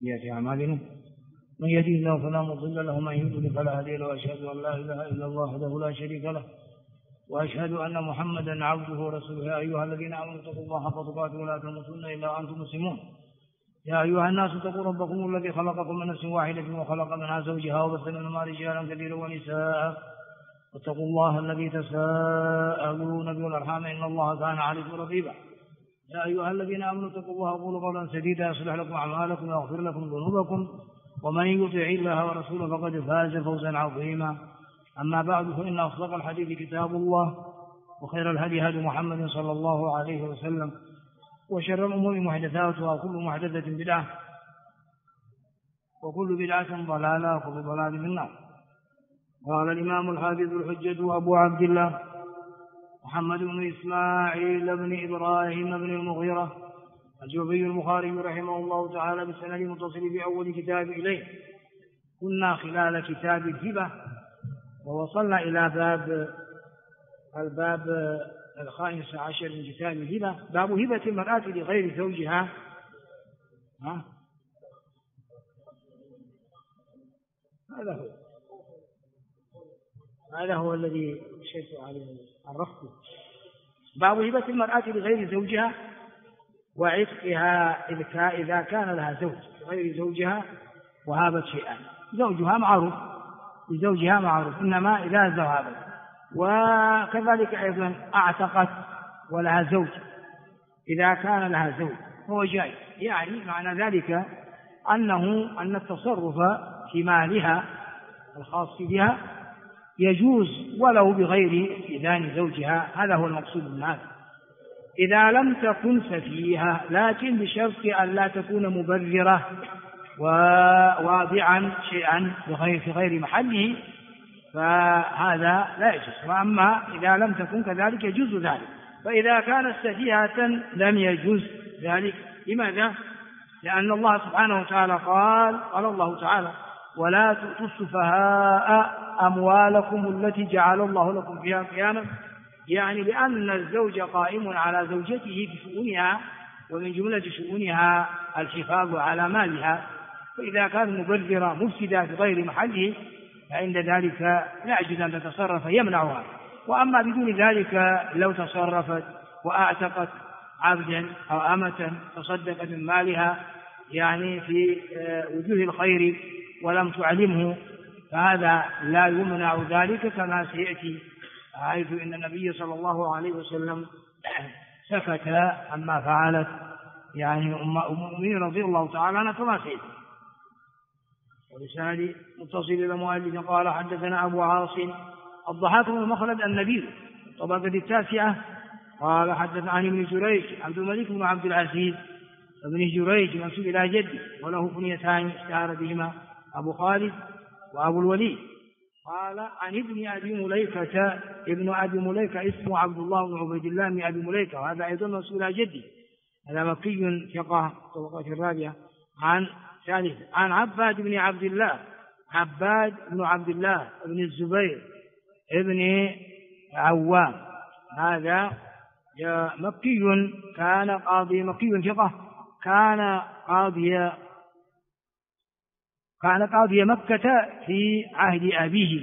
سيئات أعمالنا من يهده الله فلا مضل له ومن يضلل فلا هادي له وأشهد أن لا إله إلا الله وحده لا شريك له وأشهد أن محمدا عبده ورسوله. يا أيها الذين آمنوا اتقوا الله حق تقاته ولا تموتن إلا وأنتم مسلمون. يا أيها الناس اتقوا ربكم الذي خلقكم من نفس واحدة وخلق منها زوجها وبث منهما رجالا كثيرا ونساء واتقوا الله الذي تساءلون به والأرحام إن الله كان عليكم رقيبا. يا أيها الذين آمنوا اتقوا الله وقولوا قولا سديدا يصلح لكم أعمالكم ويغفر لكم ذنوبكم ومن يطع الله ورسوله فقد فاز فوزا عظيما. أما بعد فإن أصدق الحديث كتاب الله وخير الهدي هدي محمد صلى الله عليه وسلم وشر الأمور محدثاتها وكل محدثة بدعة وكل بدعة ضلالة وكل ضلال في النار. قال الإمام الحافظ الحجة أبو عبد الله محمد بن إسماعيل بن إبراهيم بن المغيرة الجوفي البخاري رحمه الله تعالى بالسند المتصل بأول كتاب إليه. كنا خلال كتاب الهبة ووصلنا إلى الباب الخامس عشر من كتاب الهبة، باب هبة المرأة لغير زوجها. هذا هو الذي شئت عليه عرفته. باب هبة المرأة لغير زوجها وعتقها إذا كان لها زوج غير زوجها وهابت شيئا. زوجها معروف لزوجها معروف، إنما إذا ذهبت وكذلك أيضا أعتقت ولها زوج إذا كان لها زوج هو جائز. يعني معنى ذلك أن التصرف في مالها الخاص بها يجوز ولو بغير إذن زوجها. هذا هو المقصود من هذا إذا لم تكن سفيهة، لكن بشرط أن لا تكون مبذرة وواضعا شيئا في غير محله، فهذا لا يجوز. وأما إذا لم تكن كذلك يجوز ذلك. فإذا كانت سفيهة لم يجوز ذلك. لماذا؟ لأن الله سبحانه وتعالى قال الله تعالى ولا تؤتوا السفهاء أموالكم التي جعل الله لكم فيها قياما. يعني لأن الزوج قائم على زوجته في شؤونها، ومن جملة شؤونها الحفاظ على مالها، فإذا كانت مبذرة مفسدة في غير محله فعند ذلك لا يجوز أن تتصرف يمنعها. وأما بدون ذلك لو تصرفت وأعتقت عبدا أو أمة تصدقت من مالها يعني في وجوه الخير ولم تعلمه فهذا لا يمنع ذلك، كما سيأتي حيث إن النبي صلى الله عليه وسلم سكت عما فعلت يعني أم المؤمنين رضي الله تعالى عنها كما سيأتي. ولسان متصل إلى مؤلف قال حدثنا أبو عاصم الضحاك بن مخلد النبيل طبقة التاسعة قال حدث عن ابن جريج عبد الملك بن عبد العزيز ابن جريج منسوب إلى جده وله كنيتان اشتهر بهما أبو خالد وأبو الوليد. قال عن ابن أبي مليكة ابن أبي مليكة اسمه عبد الله بن عبيد الله بن أبي مليكة وهذا أيضا منسوب إلى جده. هذا مكي ثقة طبقة الرابعة. عن عباد بن عبد الله عباد بن عبد الله بن الزبير ابن عوام. هذا مكي كان قاضي مكي ثقة كان قاضي مكة في عهد أبيه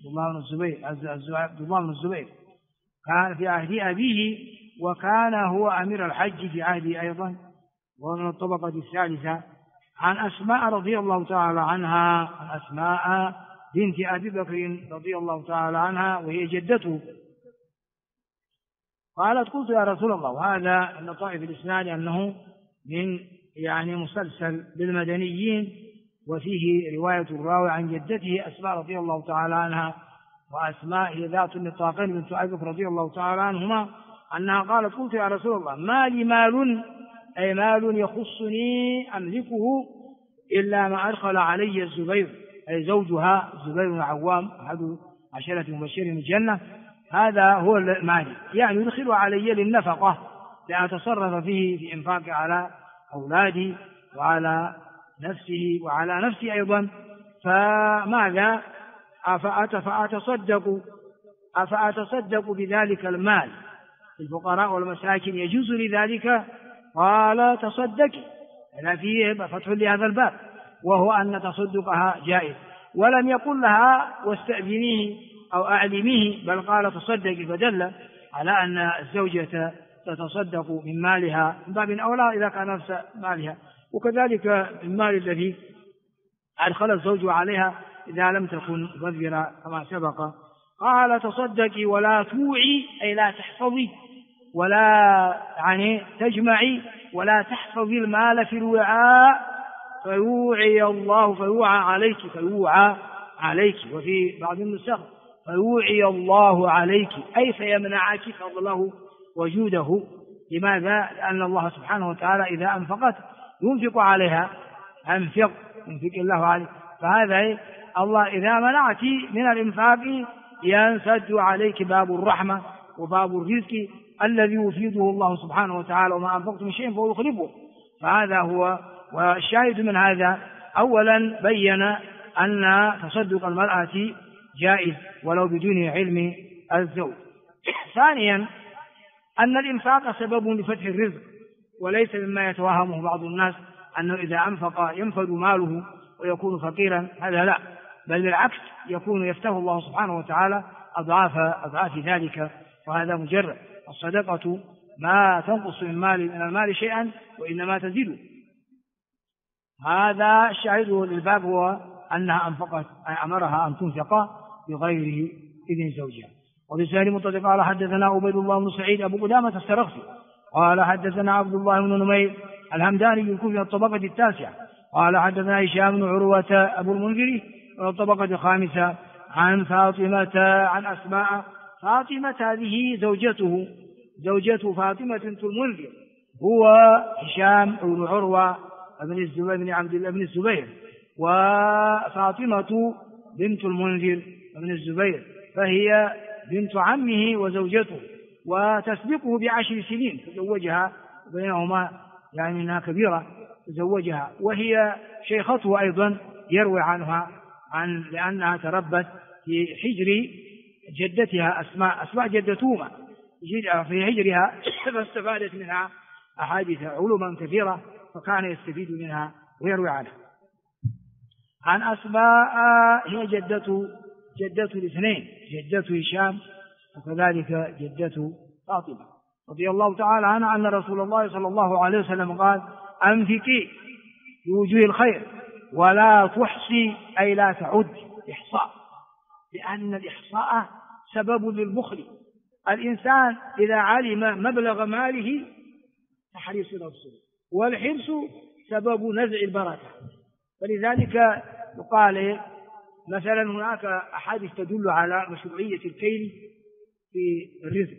عبد الله بن الزبير كان في عهد أبيه وكان هو أمير الحج في عهده أيضا ومن الطبقة الثالثة. عن أسماء رضي الله تعالى عنها عن أسماء بنت أبي بكر رضي الله تعالى عنها وهي جدته قالت قلت يا رسول الله. وهذا اللطائف الإسناد أنه من يعني مسلسل بالمدنيين وفيه رواية الراوي عن جدته أسماء رضي الله تعالى عنها. وأسماء هي ذات النطاقين بنت أبي بكر رضي الله تعالى عنهما أنها قالت قلت يا رسول الله ما لي مال أي مال يخصني أملكه إلا ما أدخل علي الزبير أي زوجها الزبير بن عوام أحد عشرة مبشرين بالجنة. هذا هو المال يعني يدخل علي للنفقة لأتصرف فيه في إنفاق على أولادي وعلى نفسه وعلى نفسي أيضا. فماذا أفأتصدق بذلك المال الفقراء والمساكين يجوز لذلك؟ قال تصدقي إذا فيه فتح لهذا الباب، وهو أن تصدقها جائز. ولم يقل لها واستأذنيه أو أعلميه، بل قال تصدقي، فدل على أن الزوجة تتصدق من مالها من باب أولى إذا كان نفس مالها، وكذلك المال الذي أدخل الزوج عليها إذا لم تكن مبذرة كما سبق. قال تصدقي ولا توعي، أي لا تحفظي ولا يعني تجمعي ولا تحفظي المال في الوعاء، فيوعي الله، فيوعى عليك، وفي بعض النسخ فيوعي الله عليك، أي فيمنعك فضله وجوده. لماذا؟ لأن الله سبحانه وتعالى إذا أنفقت ينفق عليها، ينفق الله عليك، فهذا الله إذا منعت من الإنفاق ينسد عليك باب الرحمة وباب الرزق الذي يفيده الله سبحانه وتعالى، وما أنفقت من شيء فهو يخلفه. فهذا هو. والشاهد من هذا أولا بين أن تصدق المرأة جائز ولو بدون علم الزوج. ثانيا أن الإنفاق سبب لفتح الرزق، وليس مما يتوهمه بعض الناس أنه إذا أنفق ينفد ماله ويكون فقيرا، هذا لا، بل بالعكس يكون يفتح الله سبحانه وتعالى أضعاف ذلك، وهذا مجرد. الصدقة ما تنقص من المال شيئا وإنما تزيد. هذا الشاهد للباب هو أنها أنفقت، أمرها أن تنفق بغير إذن زوجها. وبسهل مطلق قال حدثنا عبيد الله بن سعيد أبو قدامة السرخسي قال حدثنا عبد الله بن نمير الهمداني الكوفي الطبقة التاسعة قال حدثنا هشام بن عروة أبو المنذر الطبقة الخامسة عن فاطمة عن أسماء. فاطمة هذه زوجته فاطمة بنت المنذر، هو هشام بن عروة بن عبد الله بن الزبير، وفاطمة بنت المنذر بن الزبير، فهي بنت عمه وزوجته، وتسبقه ب10 سنين تزوجها، بينهما يعني انها كبيرة تزوجها، وهي شيخته أيضا يروي عنها لأنها تربت في حجر جدتها أسماء جدتهما في حجرها، فاستفادت منها أحاديث علوما كثيرة، فكان يستفيد منها ويروي عنها. عن أسماء هي جدة الاثنين، جدة هشام وكذلك جدة فاطمة رضي الله تعالى عنها، أن رسول الله صلى الله عليه وسلم قال أنفقي في وجوه الخير ولا تحصي، أي لا تعد إحصاء، لأن الإحصاء سبب للبخل. الإنسان إذا علم مبلغ ماله تحريص نفسه، والحرص سبب نزع البركة. فلذلك يقال مثلا هناك أحاديث تدل على مشروعية الكيل في الرزق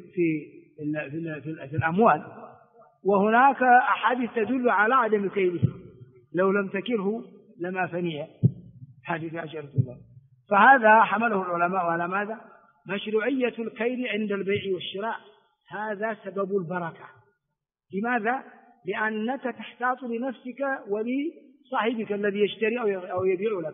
في الأموال، وهناك أحاديث تدل على عدم كيله، لو لم تكله لما فني حديث عشرة الله. فهذا حمله العلماء على ماذا؟ مشروعية الكيل عند البيع والشراء، هذا سبب البركة. لماذا؟ لأنك تحتاط لنفسك ولصاحبك الذي يشتري أو يبيع لك،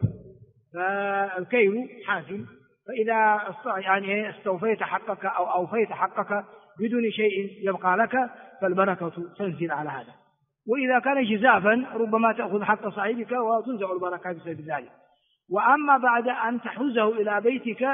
فالكيل حافل، فإذا يعني استوفيت حقك أو أوفيت حقك بدون شيء يبقى لك فالبركة تنزل على هذا. وإذا كان جزافا ربما تأخذ حق صاحبك وتنزع البركة بسبب ذلك. وأما بعد أن تحوزه إلى بيتك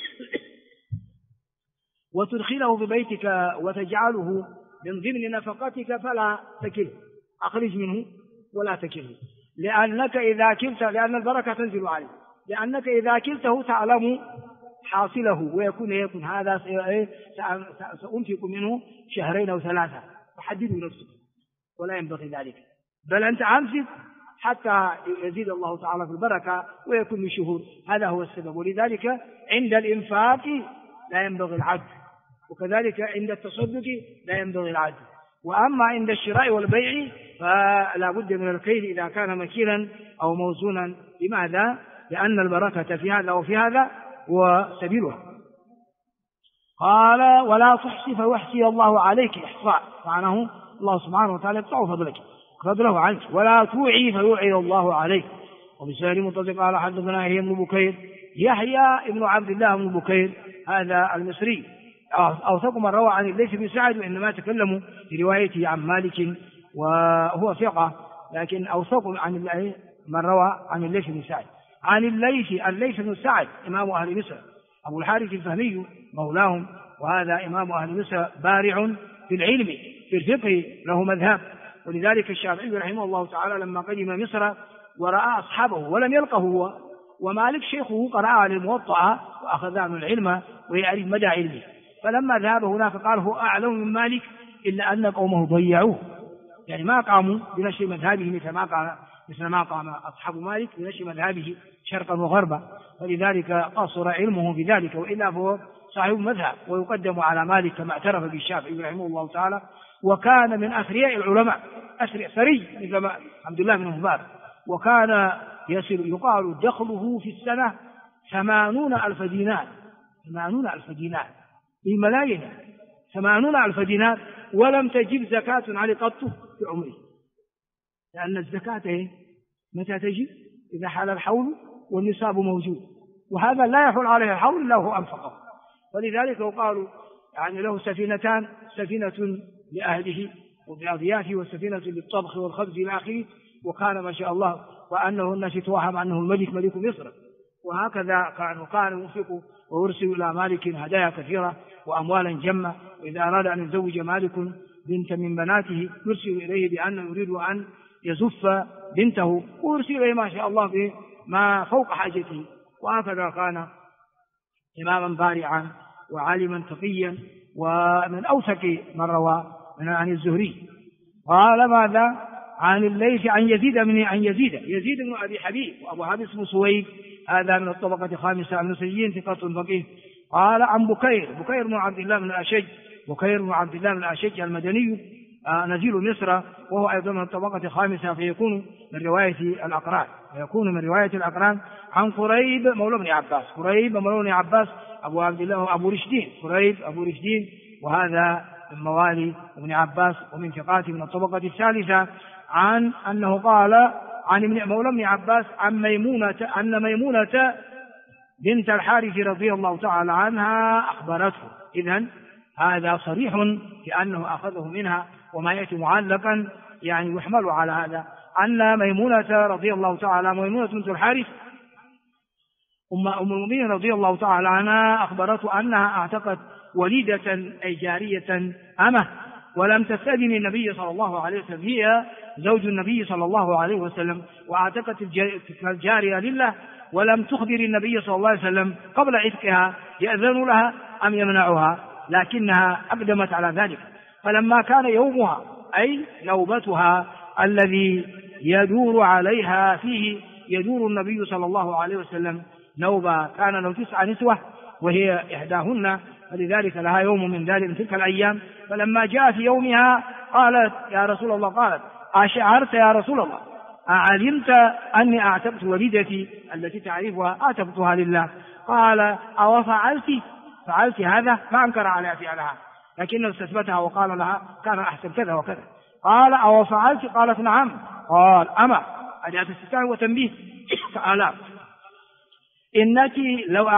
وتدخله في بيتك وتجعله من ضمن نفقتك فلا تكله، أخرج منه ولا تكله، لأنك إذا كلت، لأن البركة تنزل عليه، لأنك إذا كلته تعلم حاصله ويكون هذا سأنفق منه 2 أو 3 شهور، فحدده نفسك، ولا ينبغي ذلك، بل أنت أمسك حتى يزيد الله تعالى في البركة ويكون من شهور. هذا هو السبب. ولذلك عند الإنفاق لا ينبغي العد، وكذلك عند التصدق لا ينبغي العد. وأما عند الشراء والبيع فلا بد من الكيل إذا كان مكيلا أو موزونا. لماذا؟ لأن البركة في هذا وفي هذا وسبيلها. قال ولا تحصي فيحصي الله عليك إحصاء، معناه الله سبحانه وتعالى يقطع فضله عنك. ولا توعي فيوعي الله عليك. وبسهل مطلق قال حدثنا يحيى بن بكير، يحيى ابن عبد الله بن بكير هذا المصري أوثق من روى عن الليث بن سعد، وإنما تكلموا في روايته عن مالك وهو ثقة. لكن أوثق عن من روى عن الليث بن سعد. عن الليث بن سعد إمام أهل مصر أبو الحارث الفهمي مولاهم، وهذا إمام أهل مصر بارع في العلم في الفقه له مذهب. ولذلك الشافعي رحمه الله تعالى لما قدم مصر ورأى أصحابه ولم يلقه هو ومالك شيخه قرأ على الموطأ وأخذ عنه العلم ويعرف مدى علمه، فلما ذهب هناك قال هو أعلم من مالك إلا أن قومه ضيعوه، يعني ما قاموا بنشر مذهبه مثل ما قام أصحاب مالك بنشر مذهبه شرقا وغربا، فلذلك قصر علمه في ذلك، وإلا فهو صاحب مذهب ويقدم على مالك كما اعترف بالشافعي رحمه الله تعالى. وكان من أثرياء العلماء ثري مثل عبد الله بن مبارك، وكان يقال دخله في السنة 80,000 دينار، 80,000 دينار بملايين، 80,000 دينار، ولم تجب زكاة عليه قط في عمره، لأن الزكاة متى تجب؟ إذا حال الحول والنصاب موجود، وهذا لا يحول عليه الحول إلا هو أنفقه. ولذلك قالوا يعني له سفينتان، سفينة لأهله وبأضيافه وسفينة للطبخ والخبز إلى آخره، وكان ما شاء الله وأنه الناس توهم أنه الملك ملك مصر، وهكذا كان ينفق ويرسل إلى مالك هدايا كثيرة وأموالا جمة، وإذا أراد أن يزوج مالك بنت من بناته يرسل إليه بأنه يريد أن يزف بنته، ويرسل إليه ما شاء الله بما فوق حاجته. وهكذا كان إماما بارعا وعالما تقيا، ومن أوثق من روى عن الزهري. قال ماذا؟ عن الليث عن يزيد بن أبي حبيب، وأبو حبيب اسمه سويد، هذا من الطبقة الخامسة المصريين ثقة فقيه. قال عن بكير بن عبد الله بن الأشج المدني نزيل مصر، وهو أيضا من الطبقة الخامسة، فيكون من رواية الأقران. عن قريب مولى بن عباس أبو عبد الله أبو رشدين، وهذا من موالي ابن عباس ومن ثقات من الطبقة الثالثة. عن أنه قال عن مولى ابن عباس عن أن ميمونة بنت الحارث رضي الله تعالى عنها أخبرته. إذن هذا صريح في أنه أخذه منها، وما يأتي معلقا يعني يحمل على هذا، أن ميمونة رضي الله تعالى ميمونة بنت الحارث أم المؤمنين رضي الله تعالى عنها أخبرته أنها اعتقت وليدة أي جارية أمه، ولم تستأذن النبي صلى الله عليه وسلم، هي زوج النبي صلى الله عليه وسلم، واعتقت الجارية لله، ولم تخبر النبي صلى الله عليه وسلم قبل عتقها يأذن لها أم يمنعها، لكنها أقدمت على ذلك. فلما كان يومها أي نوبتها الذي يدور عليها فيه، يدور النبي صلى الله عليه وسلم نوبة، كان له 9 نسوة وهي إحداهن، فلذلك لها يوم من تلك الأيام. فلما جاء في يومها قالت يا رسول الله، قالت أشعرت يا رسول الله، أعلمت أني أعتقت وليدتي التي تعرفها أعتقتها لله؟ قال أو فعلت هذا؟ ما أنكر عليها فعلها، لكنه استثبتها وقال لها كان أحسن كذا وكذا. قال أو فعلت؟ قالت نعم. قال أما أداة استفهام وتنبيه. قال إنك لو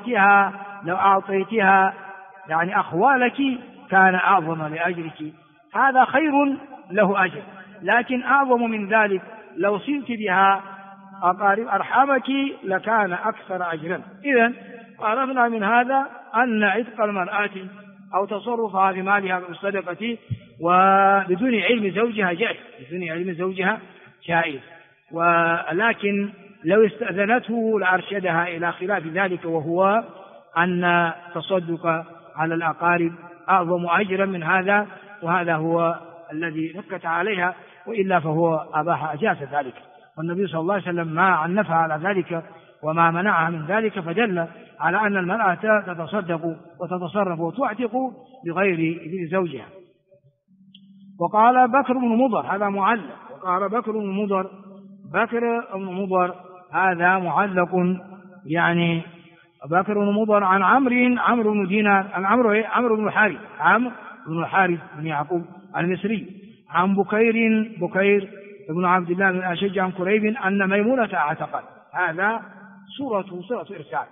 أعطيتها يعني أخوالك كان أعظم لأجرك، هذا خير له أجر، لكن أعظم من ذلك لو صلت بها أقارب أرحامك لكان أكثر أجرا. إذن عرفنا من هذا أن عتق المرأة أو تصرفها في مالها بالصدقة وبدون علم زوجها جائز، ولكن لو استأذنته لأرشدها إلى خلاف ذلك، وهو أن تصدق على الأقارب أعظم أجرا من هذا، وهذا هو الذي نكت عليها، وإلا فهو أجاز ذلك. والنبي صلى الله عليه وسلم ما عنفها على ذلك وما منعها من ذلك، فدل على أن المرأة تتصدق وتتصرف وتعتق بغير إذن زوجها. وقال بكر بن مضر، هذا معلق. وقال بكر بن مضر هذا معلق، يعني بكر بن مضر عن عمرو بن دينار، عن عمرو بن الحارث بن يعقوب المصري، عن بكير بن عبد الله بن الأشج عن قريب أن ميمونة اعتقت. هذا سورة إرسال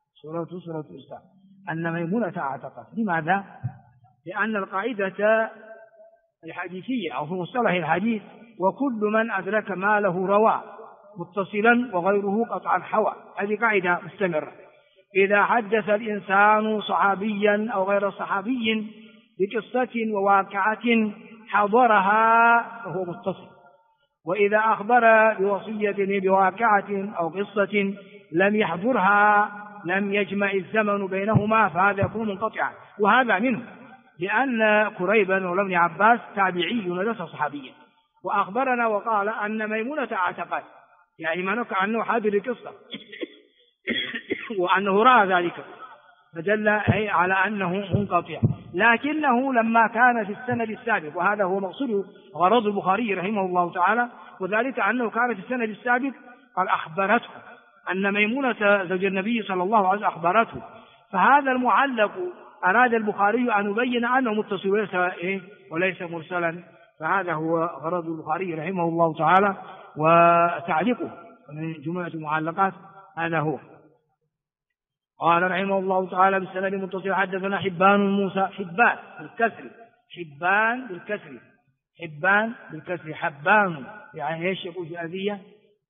أن ميمونة اعتقت. لماذا؟ لأن القاعدة الحديثية أو في مصطلح الحديث وكل من أدرك ما له روى متصلا وغيره قطعا حوى. هذه قاعدة مستمرة. إذا حدث الإنسان صحابيا أو غير صحابي بقصة وواقعة حضرها فهو متصل، وإذا أخبر بوصية بواقعة أو قصة لم يحضرها لم يجمع الزمن بينهما فهذا يكون منقطعا. وهذا منه لأن كريبا مولى ابن عباس تابعي وليس صحابيا، وأخبرنا وقال أن ميمونة اعتقد، يعني ما نقع أنه حاضر القصة وأنه رأى ذلك، فدل على أنه منقطع. لكنه لما كان في السند السابق، وهذا هو مقصود غرض البخاري رحمه الله تعالى، وذلك أنه كان في السند السابق قال أخبرته أن ميمونة زوج النبي صلى الله عليه وسلم أخبرته، فهذا المعلق أراد البخاري أن يبين أنه متصل وليس مرسلا، فهذا هو غرض البخاري رحمه الله تعالى وتعليقه من جملة المعلقات هذا هو. قال رحمه الله تعالى بالسند المتصل حدثنا حبان موسى، حبان بالكسر، حبان بالكسر، حبان بالكسر، حبان يعني ايش يقول في الأذية؟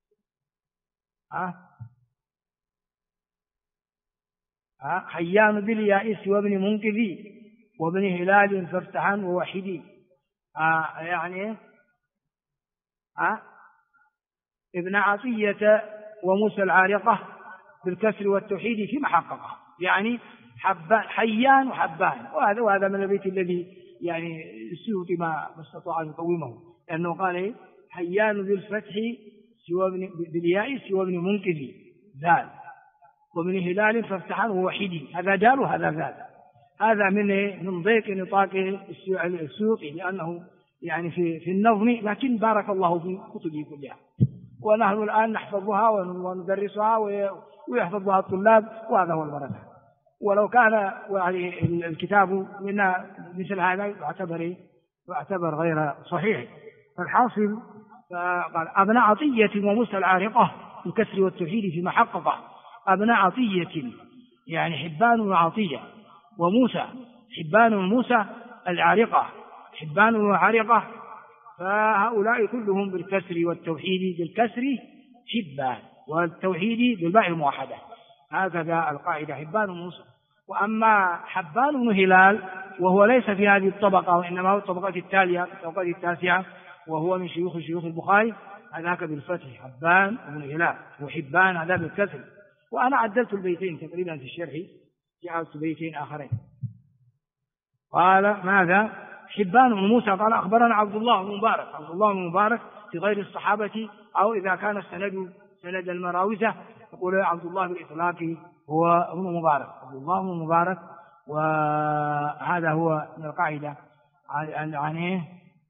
حيان باليائس وابن منقذي وابن هلال فافتحان ووحدي، يعني ابن عطية وموسى العارقة بالكسر والتوحيد في محققه، يعني حيان وحبان، وهذا من البيت الذي يعني السيوطي ما استطاع أن يقومه، لأنه قال حيان بالفتح بالياء سوى ابن منقذي ذال وابن هلال فافتحان ووحيدي، هذا دال وهذا ذال. هذا من ضيق نطاق السيوطي لأنه يعني في النظم، لكن بارك الله في كتبه كلها، ونحن الآن نحفظها وندرسها ويحفظها الطلاب، وهذا هو البركة. ولو كان يعني الكتاب من مثل هذا يعتبر غير صحيح. فالحاصل قال ابن عطية وموسى العارقة بالكسر والتوحيد في محققه، ابن عطية يعني حبان وعطية، وموسى حبان وموسى العارقة حبان وعارقة، فهؤلاء كلهم بالكسر والتوحيد، بالكسر حبان والتوحيد بالباء الموحدة، هكذا القاعدة حبان وموسى. وأما حبان بن هلال وهو ليس في هذه الطبقة وإنما هو الطبقة التالية الطبقة التاسعة، وهو من شيوخ البخاري، هذاك بالفتح حبان بن هلال، وحبان هذا بالكسر. وأنا عدلت البيتين تقريبا في الشرح، جعلت بيتين آخرين. قال ماذا؟ حبان بن موسى قال أخبرنا عبد الله بن مبارك في غير الصحابة، أو إذا كان السند سند المراوزة يقول عبد الله بالإطلاق هو ابن مبارك، عبد الله بن مبارك، وهذا هو من القاعدة يعني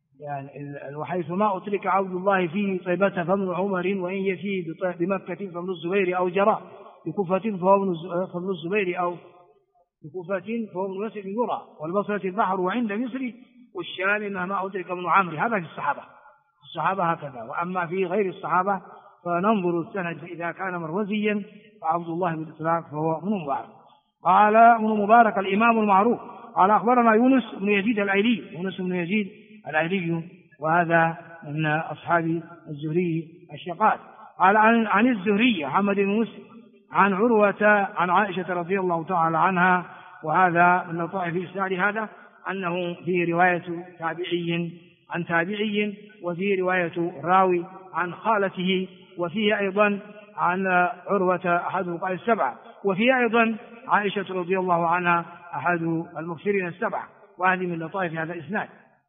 وحيث ما أطلق عبد الله فيه طيبة فابن عمر، وإن يفيه بمكة فابن الزبير أو جرى بكوفة فابن الزبير، أو بكوفة فابن مسعود يرى، والبصرة البحر وعند مصر، والشام مهما أطلق ابن عمرو. هذا في الصحابة هكذا. وأما في غير الصحابة فننظر السند، فإذا كان مروزيا فعبد الله بالإطلاق فهو ابن مبارك. قال ابن مبارك الإمام المعروف قال أخبرنا يونس بن يزيد الأيلي، وهذا من أصحاب الزهري الشقات. قال عن الزهري محمد بن مسلم عن عروة عن عائشة رضي الله تعالى عنها، وهذا من لطائف إسناد هذا أنه في رواية تابعي عن تابعي، وفي رواية راوي عن خالته، وفيه أيضا عن عروة أحد الفقهاء السبعة، وفيه أيضا عائشة رضي الله عنها أحد المكثرين السبعة. وهذه من لطائف هذا الإسناد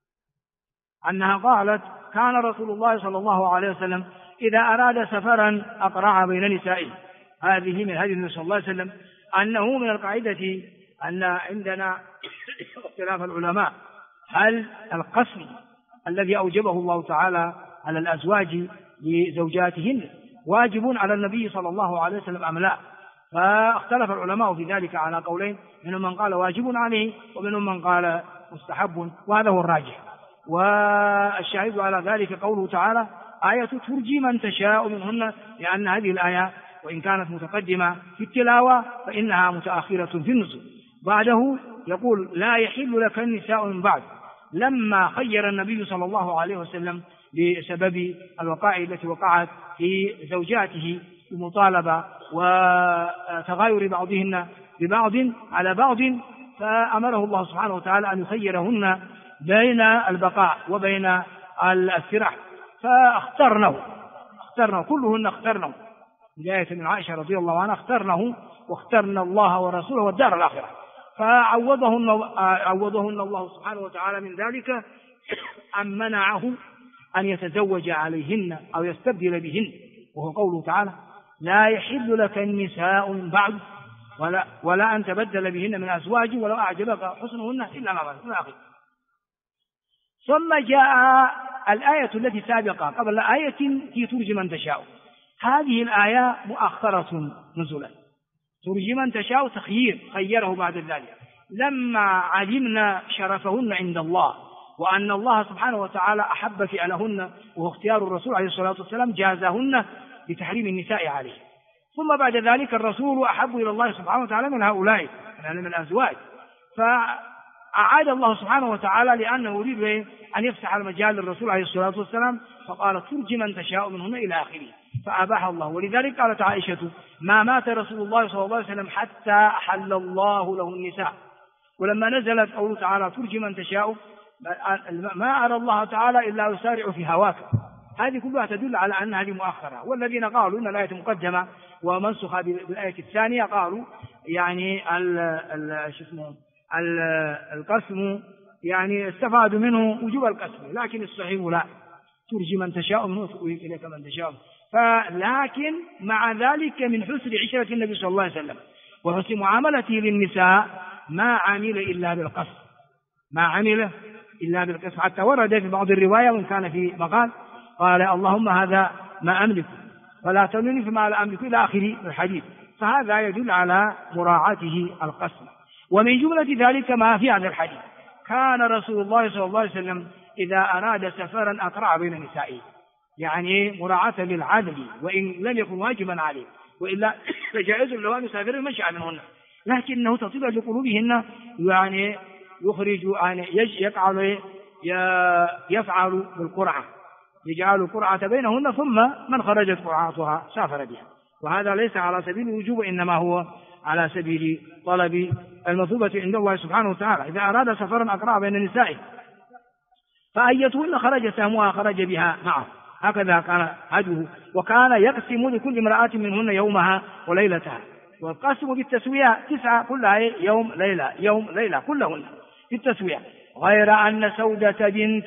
أنها قالت كان رسول الله صلى الله عليه وسلم إذا أراد سفرا أقرع بين نسائه. هذه من هدي النبي صلى الله عليه وسلم، أنه من القاعدة أن عندنا اختلاف العلماء هل القسم الذي أوجبه الله تعالى على الأزواج لزوجاتهن واجب على النبي صلى الله عليه وسلم أم لا؟ فاختلف العلماء في ذلك على قولين، منهم من قال واجب عليه ومنهم من قال مستحب، وهذا هو الراجح. والشاهد على ذلك قوله تعالى آية ترجي من تشاء منهن، لأن هذه الآية وإن كانت متقدمة في التلاوة فإنها متأخرة في النزول. بعده يقول لا يحل لك النساء من بعد، لما خير النبي صلى الله عليه وسلم بسبب الوقائع التي وقعت في زوجاته بمطالبة وتغاير بعضهن ببعض على بعض، فأمره الله سبحانه وتعالى أن يخيرهن بين البقاء وبين الفراق، فاخترنه كلهن اخترنه، بداية من عائشة رضي الله عنها اخترنه واخترنا الله ورسوله والدار الآخرة، فعوضهن الله سبحانه وتعالى من ذلك أن منعه أن يتزوج عليهن أو يستبدل بهن، وهو قوله تعالى: لا يحل لك النساء من بعد ولا أن تبدل بهن من أزواج ولو أعجبك حسنهن إلا ما بعد. ثم جاء الآية التي سابقة قبل آية في ترجي من تشاء. هذه الآية مؤخرة نزلا، ترجي من تشاء تخيير، خيره بعد ذلك لما علمنا شرفهن عند الله وأن الله سبحانه وتعالى أحب فعلهن وهو اختيار الرسول عليه الصلاة والسلام جازهن بتحريم النساء عليه. ثم بعد ذلك الرسول أحب إلى الله سبحانه وتعالى من هؤلاء من الأزواج، فأعاد الله سبحانه وتعالى لأنه يريد أن يفتح المجال للرسول عليه الصلاة والسلام، فقال: ترجي من تشاء منهن إلى آخره، فأباح الله. ولذلك قالت عائشة: ما مات رسول الله صلى الله عليه وسلم حتى أحل الله له النساء. ولما نزلت قوله تعالى: ترجي من تشاء، ما أرى الله تعالى إلا يسارع في هواك. هذه كلها تدل على أن هذه مؤخرة. والذين قالوا إن الآية مقدمة ومنسخة بالآية الثانية قالوا يعني القسم يعني استفادوا منه وجوب القسم، لكن الصحيح لا، ترجي من تشاء منه وتؤوي إليك من تشاء. فلكن مع ذلك من حسن عشرة النبي صلى الله عليه وسلم وحسن معاملته للنساء ما عمل إلا بالقسم، حتى ورد في بعض الرواية وإن كان في مقال قال: اللهم هذا ما أملك فلا تمنني فما لا أملك إلى آخر الحديث. فهذا يدل على مراعاته القسم. ومن جملة ذلك ما في هذا الحديث: كان رسول الله صلى الله عليه وسلم إذا أراد سفرا أقرع بين نسائه، يعني مراعاة للعدل وإن لم يكن واجبا عليه، وإلا فجائز له أن يسافر المشي منهن، لكنه تطيب لقلوبهن، يعني يخرج يعني يفعل بالقرعة، يجعل القرعة بينهن ثم من خرجت قرعتها سافر بها. وهذا ليس على سبيل الوجوب، إنما هو على سبيل طلب المثوبة عند الله سبحانه وتعالى. إذا أراد سفرا أقرع بين نسائه فأيتهن خرج سهمها خرج بها معه، هكذا كان هديه. وكان يقسم لكل امرأة منهن يومها وليلتها، والقسم بالتسوية 9 كلها يوم ليلة كلهن بالتسوية، غير أن سودة بنت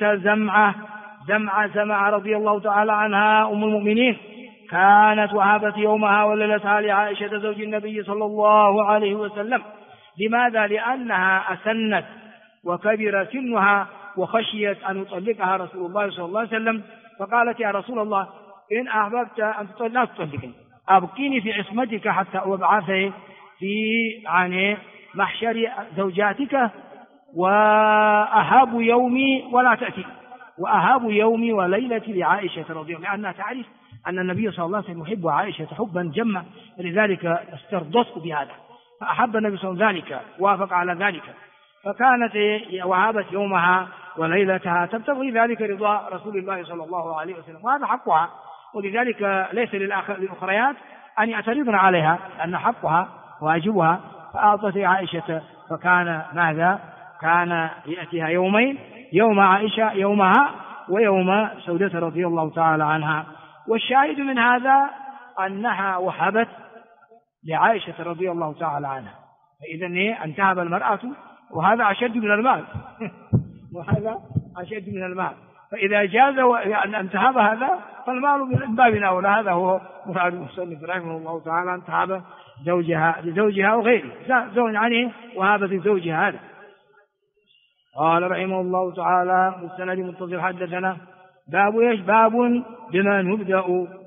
زمعة رضي الله تعالى عنها أم المؤمنين كانت وهبت يومها وليلتها لعائشة زوج النبي صلى الله عليه وسلم. لماذا؟ لأنها أسنت وكبر سنها وخشيت أن يطلقها رسول الله صلى الله عليه وسلم، فقالت: يا رسول الله إن أحببت أن لا تطلقني، أبقيني في عصمتك حتى أبعث في محشر زوجاتك، وأهاب يومي ولا تأتي، وأهاب يومي وليلتي لعائشة رضي الله عنها، لأنها تعرف أن النبي صلى الله عليه وسلم يحب عائشة حبا جما، ولذلك استرضته بهذا، فأحب النبي صلى الله عليه وسلم ذلك، وافق على ذلك، فكانت وهابت يومها وليلتها تبتغي ذلك رضا رسول الله صلى الله عليه وسلم، وهذا حقها. ولذلك ليس للأخريات أن يعترضن عليها، لأن حقها واجبها، فأعطت عائشة. فكان ماذا؟ كان يأتيها يومين، يوم عائشة يومها ويوم سودة رضي الله تعالى عنها. والشاهد من هذا أنها وهبت لعائشة رضي الله تعالى عنها، فإذا أن تهب المرأة، وهذا أشد من المال وهذا أشد من المال، فإذا جاز أن تهب هذا فالمال من باب أولى. هذا هو مراد المصنف رحمه الله تعالى، أن تهب زوجها لزوجها وغيره، زوج يعني وهابت زوجها هذا. قال رحمه الله تعالى: مستند متصل حدثنا باب بما نبدأ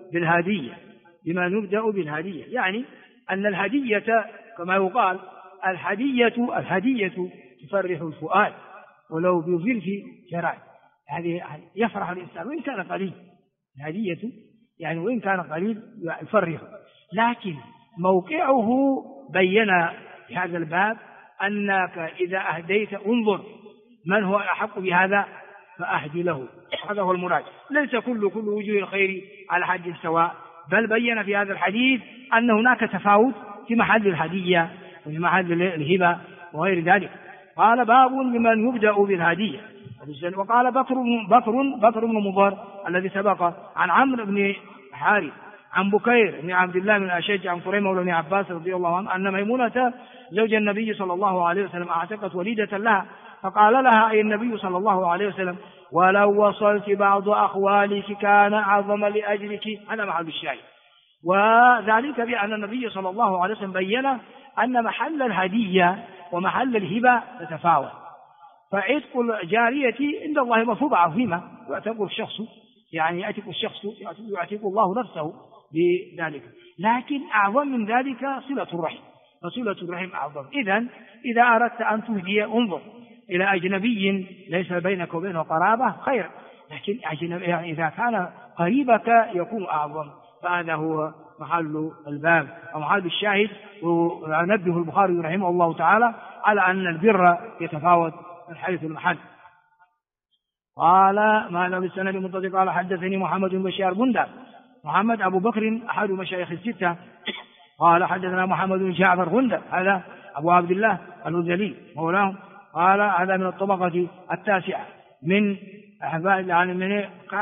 بالهدية، يعني أن الهدية كما يقال الهدية تفرح الفؤاد ولو بظلف جراد، هذه يفرح الإنسان وإن كان قليل، الهدية يعني وإن كان قليل يفرح. لكن موقعه بين في هذا الباب أنك إذا أهديت انظر من هو أحق بهذا، فأهدي له. هذا هو المراد، ليس كل وجوه الخير على حد سواء، بل بين في هذا الحديث أن هناك تفاوت في محل الهدية وفي محل الهبة وغير ذلك. قال باب لمن يبدأ بالهدية. وقال بكر بن مضر الذي سبق عن عمرو بن حارث عن بكير بن عبد الله بن الأشج عن كريمة بن عباس رضي الله عنه أن ميمونة زوج النبي صلى الله عليه وسلم أعتقت وليدة لها، فقال لها أي النبي صلى الله عليه وسلم: ولو وصلت بعض أخوالك كان أعظم لأجلك. هذا محل الشاهد. وذلك بأن النبي صلى الله عليه وسلم بين أن محل الهدية ومحل الهبة يتفاوت، فعتق الجارية عند الله مرفوع عظيمة، يعتق الشخص يعني يعتق الله نفسه بذلك، لكن أعظم من ذلك صلة الرحم، فصلة الرحم أعظم. إذا أردت أن تهدي انظر إلى أجنبي ليس بينك وبينه قرابة خير، لكن يعني إذا كان قريبك يكون أعظم. فهذا هو محل الباب أو محل الشاهد. ونبه البخاري رحمه الله تعالى على أن البر يتفاوت من حيث المحل. قال ما لم السند المتصل قال حدثني محمد بن بشار بندر. محمد أبو بكر أحد مشايخ الستة. قال حدثنا محمد بن جعفر غندر، هذا أبو عبد الله الهذلي مولاهم. قال هذا من الطبقة التاسعة من أحباب، يعني من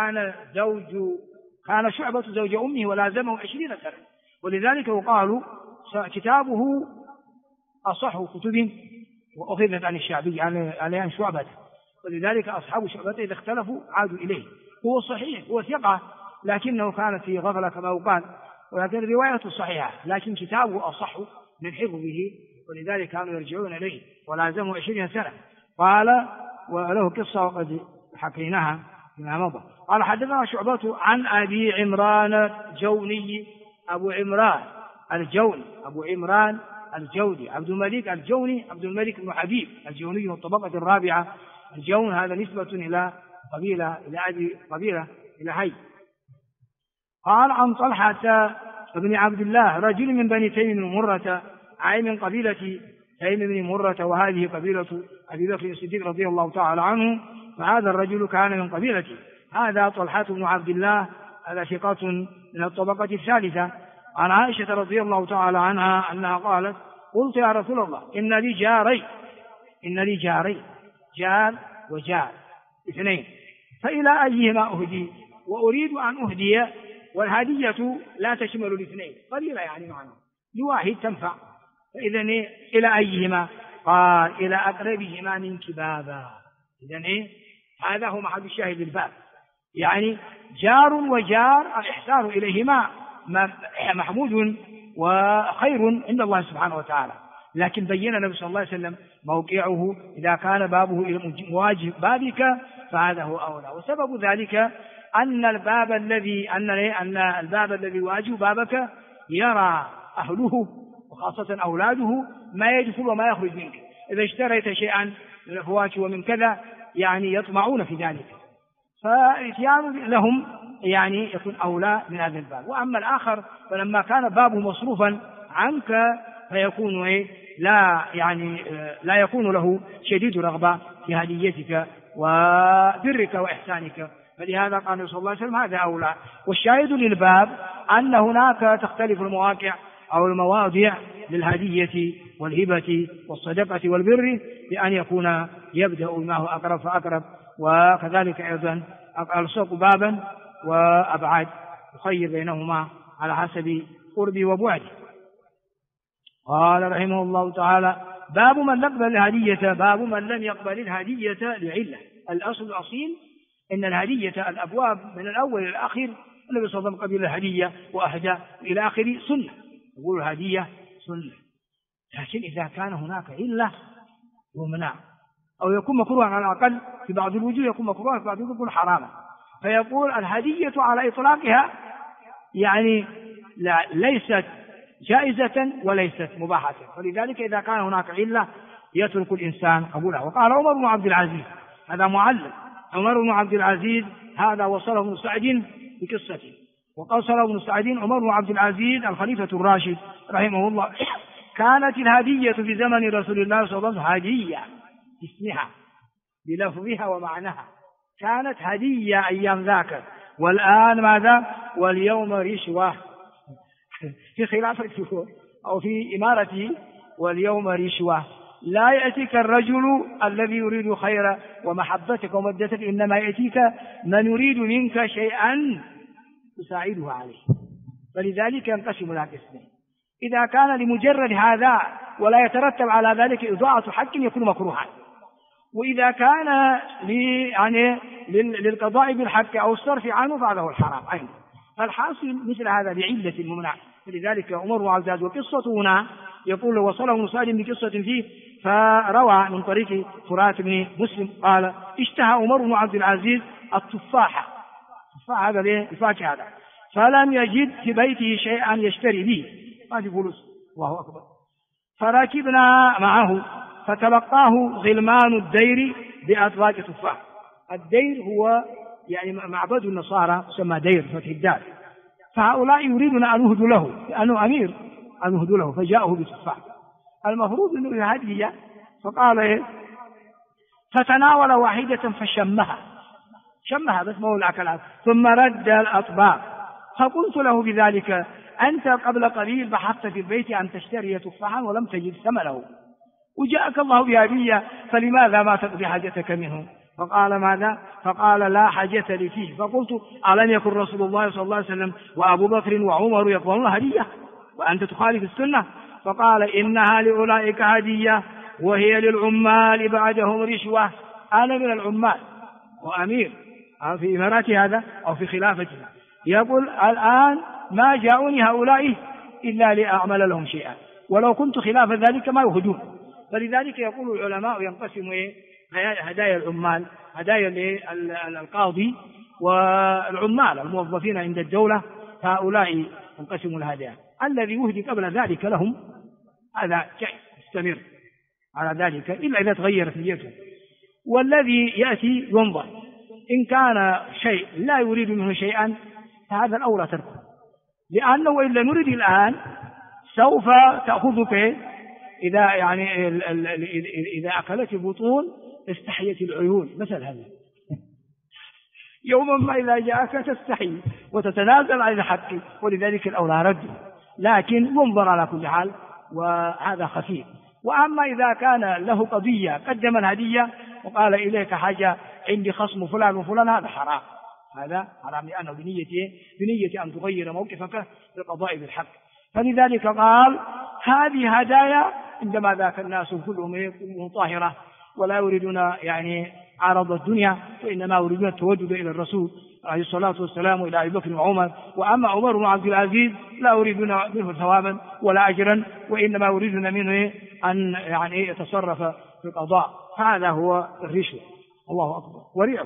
كان شعبة زوج أمه ولازمه 20 سنة، ولذلك وقالوا كتابه أصح كتب وأخذت عن الشعبي عن شعبة، ولذلك أصحاب شعبة إذا اختلفوا عادوا إليه. هو صحيح، هو ثقة، لكنه كان في غفلة كما يقال، ولكن روايته صحيحة، لكن كتابه أصح من حفظه، ولذلك كانوا يرجعون إليه ولازموا 20 سنة. قال وله قصة وقد حكيناها فيما مضى. قال حدثنا شعبة عن أبي عمران الجوني أبو عمران الجوني عبد الملك الجوني عبد الملك بن حبيب الجوني من الطبقة الرابعة. الجون هذا نسبة إلى قبيلة إلى هي. قال عن طلحة بن عبد الله رجل من بني تيم بن مرة، أي من قبيلة تيم بن مرة، وهذه قبيلة أبي بكر الصديق رضي الله تعالى عنه، فهذا الرجل كان من قبيلته. هذا طلحة بن عبد الله، هذا ثقة من الطبقة الثالثة. عن عائشة رضي الله تعالى عنها أنها قالت: قلت يا رسول الله إن لي جارين جار وجار اثنين، فإلى أيهما أهدي؟ وأريد أن أهدي والهدية لا تشمل الاثنين، قليلة يعني معنى لواحد تنفع، فإذا إلى أيهما؟ قال: إلى أقربهما منك بابا. إذن هذا هو محل الشاهد الباب، يعني جار وجار الإحسان إليهما محمود وخير عند الله سبحانه وتعالى، لكن بين النبي صلى الله عليه وسلم موقعه إذا كان بابه إلى مواجه بابك فهذا هو أولى. وسبب ذلك أن الباب الذي يواجه بابك يرى أهله وخاصة أولاده ما يدخل وما يخرج منك. إذا اشتريت شيئا من الفواكه ومن كذا يعني يطمعون في ذلك، فإتيان لهم يعني يكون أولى من هذا الباب. وأما الآخر فلما كان بابه مصروفا عنك فيكون لا يكون له شديد رغبة في هديتك وبرك وإحسانك، فلهذا قال النبي صلى الله عليه وسلم هذا أولى. والشاهد للباب أن هناك تختلف المواقع أو المواضع للهدية والهبة والصدقة والبر، بأن يكون يبدأ بما هو أقرب فأقرب، وكذلك أيضا ألصق بابا وأبعد، يخير بينهما على حسب قربي وبعدي. قال رحمه الله تعالى: باب من يقبل الهدية، باب من لم يقبل الهدية لعلة. الأصل الأصيل إن الهدية الأبواب من الأول إلى الأخير النبي صلى الله عليه وسلم قبل الهدية وأهدى إلى آخر سنة، يقول الهدية سنة. لكن إذا كان هناك علة ومنع أو يكون مكروها على الأقل، في بعض الوجوه يكون مكروها، في بعض الوجوه يكون حراما، فيقول الهدية على إطلاقها يعني ليست جائزة وليست مباحة، ولذلك إذا كان هناك علة يترك الإنسان قبولها. وقال عمر بن عبد العزيز، هذا معلم، عمر بن عبد العزيز هذا وصله ابن سعد بقصته، وقصر ابن سعد عمر بن عبد العزيز الخليفة الراشد رحمه الله. كانت الهدية في زمن رسول الله صلى الله عليه وسلم هدية باسمها بلفظها ومعناها، كانت هدية أيام ذاك، والآن ماذا؟ واليوم رشوة في خلافته أو في إمارته، واليوم رشوة. لا يأتيك الرجل الذي يريد خير ومحبتك ومودتك، إنما يأتيك من يريد منك شيئا تساعده عليه. فلذلك ينقسم إلى قسمين: إذا كان لمجرد هذا ولا يترتب على ذلك إضاعة حق يكون مكروها، وإذا كان يعني للقضاء بالحق أو الصرف عنه فهذا هو الحرام عينه. فالحاصل مثل هذا بعلة ممنع. فلذلك عمر بن عبد العزيز، وقصة هنا يقول وصله ابن سعد بقصة فيه، فروى من طريق فرات بن مسلم قال: اشتهى عمر بن عبد العزيز التفاحة، التفاح هذا الفاكهة هذا، فلم يجد في بيته شيئا يشتري به، ما في فلوس، الله أكبر. فركبنا معه فتلقاه غلمان الدير بأطباق تفاح. الدير هو يعني معبد النصارى يسمى دير فتح الدار، فهؤلاء يريدون أن يهدوا له لأنه أمير، أن يهدوا له، فجاءه بتفاح. المفروض أنه هدية، فقال إيه؟ فتناول واحدة فشمها بس ما هو الأكل، ثم رد الأطباق. فقلت له بذلك: أنت قبل قليل بحثت في البيت أن تشتري تفاحا ولم تجد ثمنه، وجاءك الله بهدية، فلماذا ما تقضي حاجتك منه؟ فقال: ماذا؟ فقال: لا حاجة لي فيه. فقلت: ألم يكن رسول الله صلى الله عليه وسلم وأبو بكر وعمر يقبلون هدية وأنت تخالف السنة؟ فقال: إنها لأولئك هدية وهي للعمال بعدهم رشوة. أنا من العمال وأمير في إماراتي هذا أو في خلافتي، يقول الآن ما جاءوني هؤلاء إلا لأعمل لهم شيئا، ولو كنت خلاف ذلك ما يهدون. فلذلك يقول العلماء ينقسم هدايا العمال، هدايا القاضي والعمال الموظفين عند الدولة، هؤلاء ينقسم الهدايا. الذي يهدي قبل ذلك لهم هذا يستمر على ذلك إلا إذا تغيرت نيته، والذي يأتي ينظر، إن كان شيء لا يريد منه شيئا فهذا الأولى تركه، لأنه إلا نريد الآن سوف تأخذك إذا يعني إذا أكلت البطون استحيت العيون، مثل هذا يوما ما إذا جاءك تستحي وتتنازل عن الحق، ولذلك الأولى رد، لكن ينظر على كل حال، وهذا خفيف. وأما إذا كان له قضية قدم الهدية وقال إليك حاجة عندي خصم فلان وفلان، هذا حرام، هذا حرام، لأنه بنية أن تغير موقفك بالقضاء بالحق. فلذلك قال: هذه هدايا عندما ذاك الناس كلهم طاهرة ولا يريدون يعني عرض الدنيا، وإنما يريدون التوجد إلى الرسول عليه الصلاة والسلام وإلى أبي بكر وعمر. وأما عمر بن عبد العزيز لا يريدون منه ثوابا ولا أجرا، وإنما يريدون منه أن يعني يتصرف في القضاء، هذا هو الرشوة. الله أكبر. وريع.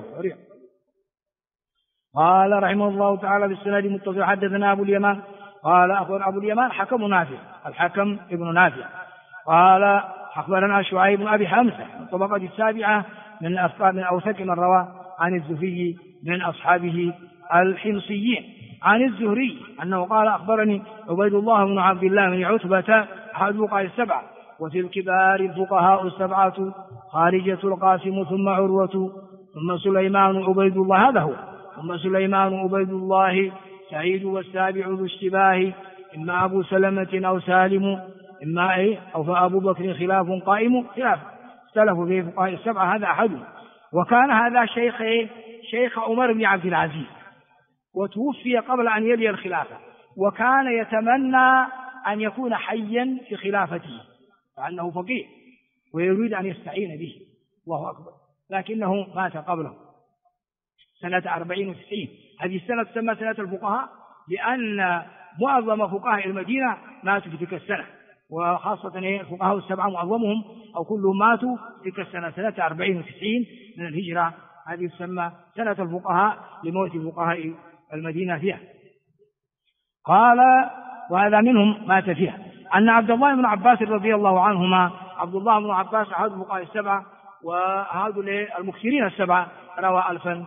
قال رحمه الله تعالى بالسند متصل: حدثنا أبو اليمان قال أخبر أبو اليمان حكم نافع، الحكم ابن نافع قال أخبرنا شعيب بن أبي حمزة الطبقة السابعة من أوثق من روى عن الزهري من أصحابه الحمصيين عن الزهري أنه قال: أخبرني عبيد الله بن عبد الله بن عتبة أحد الفقهاء السبعة، وفي الكبار الفقهاء السبعة خارجة القاسم ثم عروة ثم سليمان عبيد الله، هذا هو، ثم سليمان عبيد الله سعيد والسابع ذو اشتباه، إما أبو سلمة أو سالم، إما أو فأبو بكر خلاف قائم، خلاف اختلفوا في فقهاء السبعة، هذا أحدهم. وكان هذا شيخ عمر بن عبد العزيز، وتوفي قبل أن يلي الخلافة، وكان يتمنى أن يكون حيا في خلافته لأنه فقيه ويريد أن يستعين به، الله أكبر، لكنه مات قبله سنة 40 و90. هذه السنة تسمى سنة الفقهاء لأن معظم فقهاء المدينة ماتوا في تلك السنة، وخاصة الفقهاء السبعة معظمهم أو كلهم ماتوا في تلك السنة، سنة 40 و90 من الهجرة. هذه تسمى سنة الفقهاء لموت فقهاء المدينة فيها. قال: وهذا منهم مات فيها. أن عبد الله بن عباس رضي الله عنهما، عبد الله بن عباس أحد الفقهاء السبعة وهذول المكثرين السبعة، روى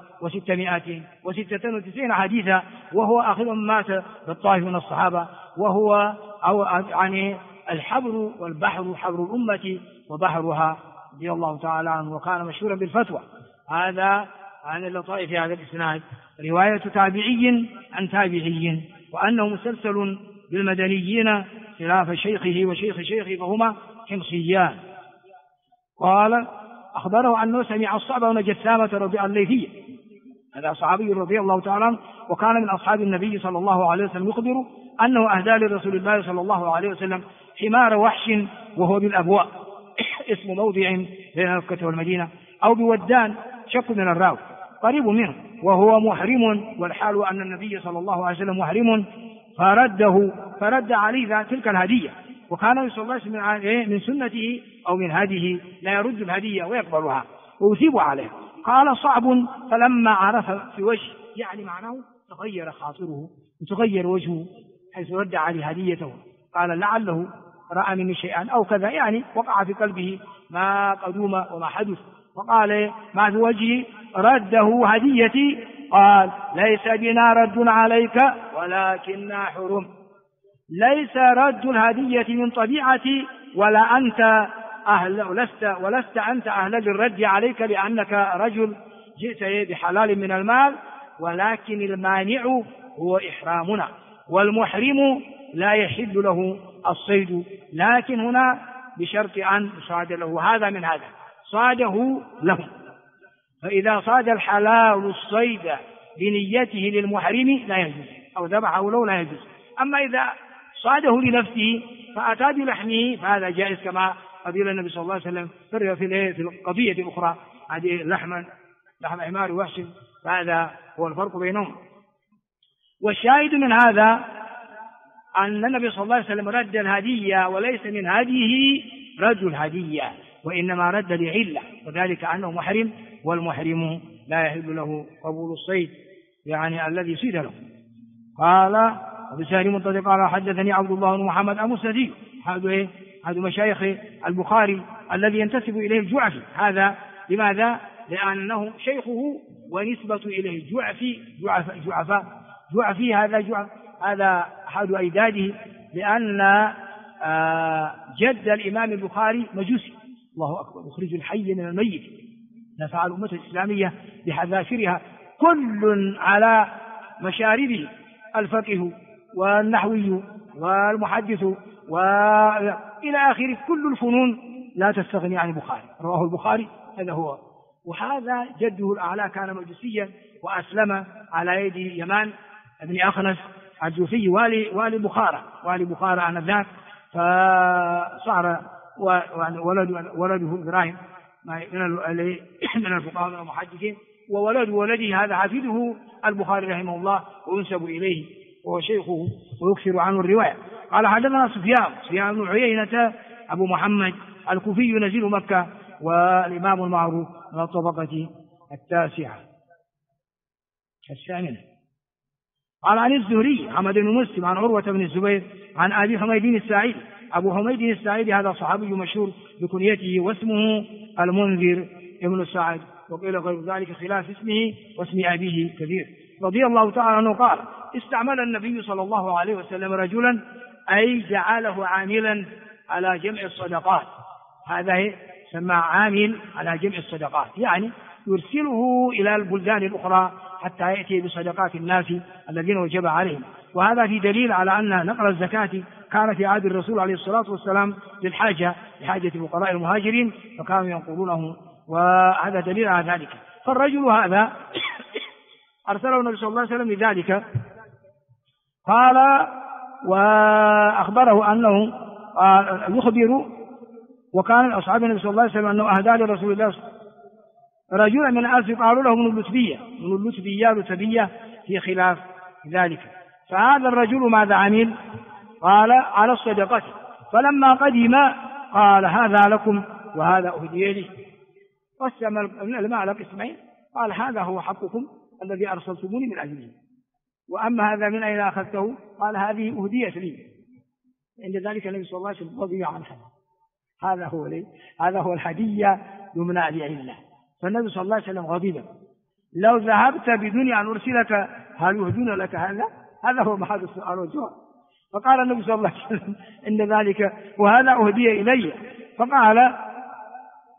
1696 حديثا، وهو آخر من مات بالطائف من الصحابة، وهو يعني الحبر والبحر، حبر الأمة وبحرها رضي الله تعالى عنه، وكان مشهورا بالفتوى. هذا عن اللطائف في هذا الإسناد رواية تابعي عن تابعي، وأنه مسلسل بالمدنيين خلاف شيخه وشيخ شيخه فهما حمصيان. قال أخبره أنه سمع الصعب بن جثامة رضي الليثي، هذا صحابي رضي الله تعالى عنه وكان من أصحاب النبي صلى الله عليه وسلم، يخبر أنه أهدى لرسول الله صلى الله عليه وسلم حمار وحش وهو بالأبواء اسم موضع بين مكة والمدينة، أو بودان شك من الراوي قريب منه، وهو محرم، والحال أن النبي صلى الله عليه وسلم محرم، فرد عليه تلك الهدية. وكان صلى الله عليه وسلم من سنته أو من هديه لا يرد الهدية ويقبلها ويثيب عليها. قال صعب فلما عرف في وجه، يعني معناه تغير خاطره وتغير وجهه حيث رد عليه هديته، قال لعله رأى مني شيئا أو كذا، يعني وقع في قلبه ما قدوم وما حدث، وقال ما في وجهي رده هديتي، قال ليس بنا رد عليك ولكننا حرم، ليس رد الهدية من طبيعتي، ولا أنت ولست أنت أهلا للرد عليك لأنك رجل جئت بحلال من المال، ولكن المانع هو إحرامنا، والمحرم لا يحل له الصيد، لكن هنا بشرط أن يصاد له هذا من هذا، صاده له. فإذا صاد الحلال الصيد بنيته للمحرم لا يجوز، أو ذبحه له لا يجوز. أما إذا صاده لنفسه فأتى بلحمه فهذا جائز، كما قبيل النبي صلى الله عليه وسلم في القضية الأخرى هذه لحم حمار وحش، فهذا هو الفرق بينهم. والشاهد من هذا أن النبي صلى الله عليه وسلم رد الهدية، وليس من هديه رد الهدية، وإنما رد لعلة، وذلك أنه محرم، والمحرم لا يحل له قبول الصيد يعني الذي صيد له. قال وبسهل منتظر قال حدثني عبد الله بن محمد المسندي، هذا مشايخ البخاري الذي ينتسب إليه الجعفي، هذا لماذا؟ لأنه شيخه ونسبة إليه جعفي هذا أحد أجداده، لأن جد الإمام البخاري مجوسي، الله أكبر، يخرج الحي من الميت، نفع الأمة الإسلامية بحذافيرها، كل على مشاربه، الفقه والنحوي والمحدث وإلى آخره، كل الفنون لا تستغني عن البخاري، رواه البخاري، هذا هو. وهذا جده الأعلى كان مجوسيا، وأسلم على يد يمان بن أخنس الجوفي والي بخارى آنذاك، فصار ولده إبراهيم من الفقهاء والمحدثين، ولده هذا حفيده البخاري رحمه الله وينسب إليه وهو شيخه ويكثر عنه الرواية. قال حدثنا سفيان بن عيينة أبو محمد الكوفي نزيل مكة، والإمام المعروف من الطبقة الثامنة. قال عن الزهري محمد بن مسلم عن عروة بن الزبير عن أبي حميد الساعدي. أبو حميد الساعدي هذا صحابي مشهور بكنيته، واسمه المنذر ابن سعد، وقيل غير ذلك خلاف اسمه واسم أبيه كثير، رضي الله تعالى عنه. قال استعمل النبي صلى الله عليه وسلم رجلا، أي جعله عاملا على جمع الصدقات، هذا سمى عامل على جمع الصدقات، يعني يرسله إلى البلدان الأخرى حتى يأتي بصدقات الناس الذين وجب عليهم. وهذا في دليل على أن نقل الزكاة كان في عهد الرسول عليه الصلاة والسلام لحاجة الفقراء المهاجرين، فكانوا ينقلونه، وهذا دليل على ذلك. فالرجل هذا أرسله النبي صلى الله عليه وسلم لذلك، قال وأخبره أنه يخبر، وكان أصحاب النبي صلى الله عليه وسلم أنه أهدى لرسول الله رجلا من الألف قالوا له من اللتبية في خلاف ذلك. فهذا الرجل ماذا عمل؟ قال على الصدقة، فلما قدم قال هذا لكم وهذا أهدي لي، قسم المال قسمين، قال هذا هو حقكم الذي أرسلتموني من أجله، وأما هذا من أين أخذته؟ قال هذه أهديت لي. عند ذلك النبي صلى الله عليه وسلم رضي عن هذا هو الهدية يمنع لعله. فالنبي صلى الله عليه وسلم غضب، لو ذهبت بدون أن أرسلك هل يهدون لك هذا هو محل السؤال والجواب. فقال النبي صلى الله عليه وسلم إن ذلك وهذا أهدي إلي، فقال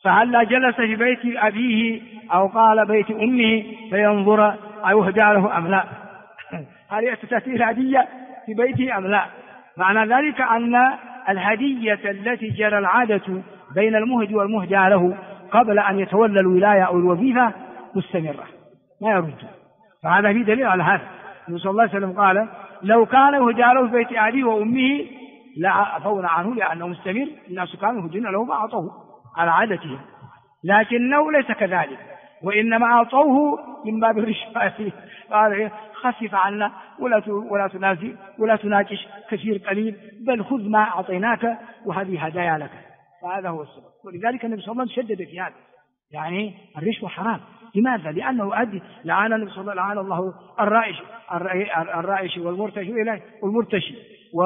فهلا جلس في بيت أبيه أو قال بيت أمه فينظر أيهدى له أم لا. هل تأتي الهدية في بيته أم لا؟ معنى ذلك أن الهدية التي جرى العادة بين المهدي والمهدى له قبل أن يتولى الولاية أو الوظيفة مستمرة ما يرد. فهذا في دليل على هذا. النبي صلى الله عليه وسلم قال لو كان يهدى له في بيت أبيه وأمه لعفونا عنه لأنه مستمر، الناس كانوا يهدون له ما أعطوه على عادتهم، لكنه ليس كذلك، وإنما أعطوه من باب الرشوة. قال خفف عنا ولا تناقش كثير قليل، بل خذ ما أعطيناك وهذه هدايا لك. فهذا هو السبب. ولذلك النبي صلى الله عليه وسلم شدد في هذا، يعني الرشوة حرام. لماذا؟ لأنه يؤدي لعن النبي صلى الله عليه وسلم الله الرائش والمرتشي والمرتشي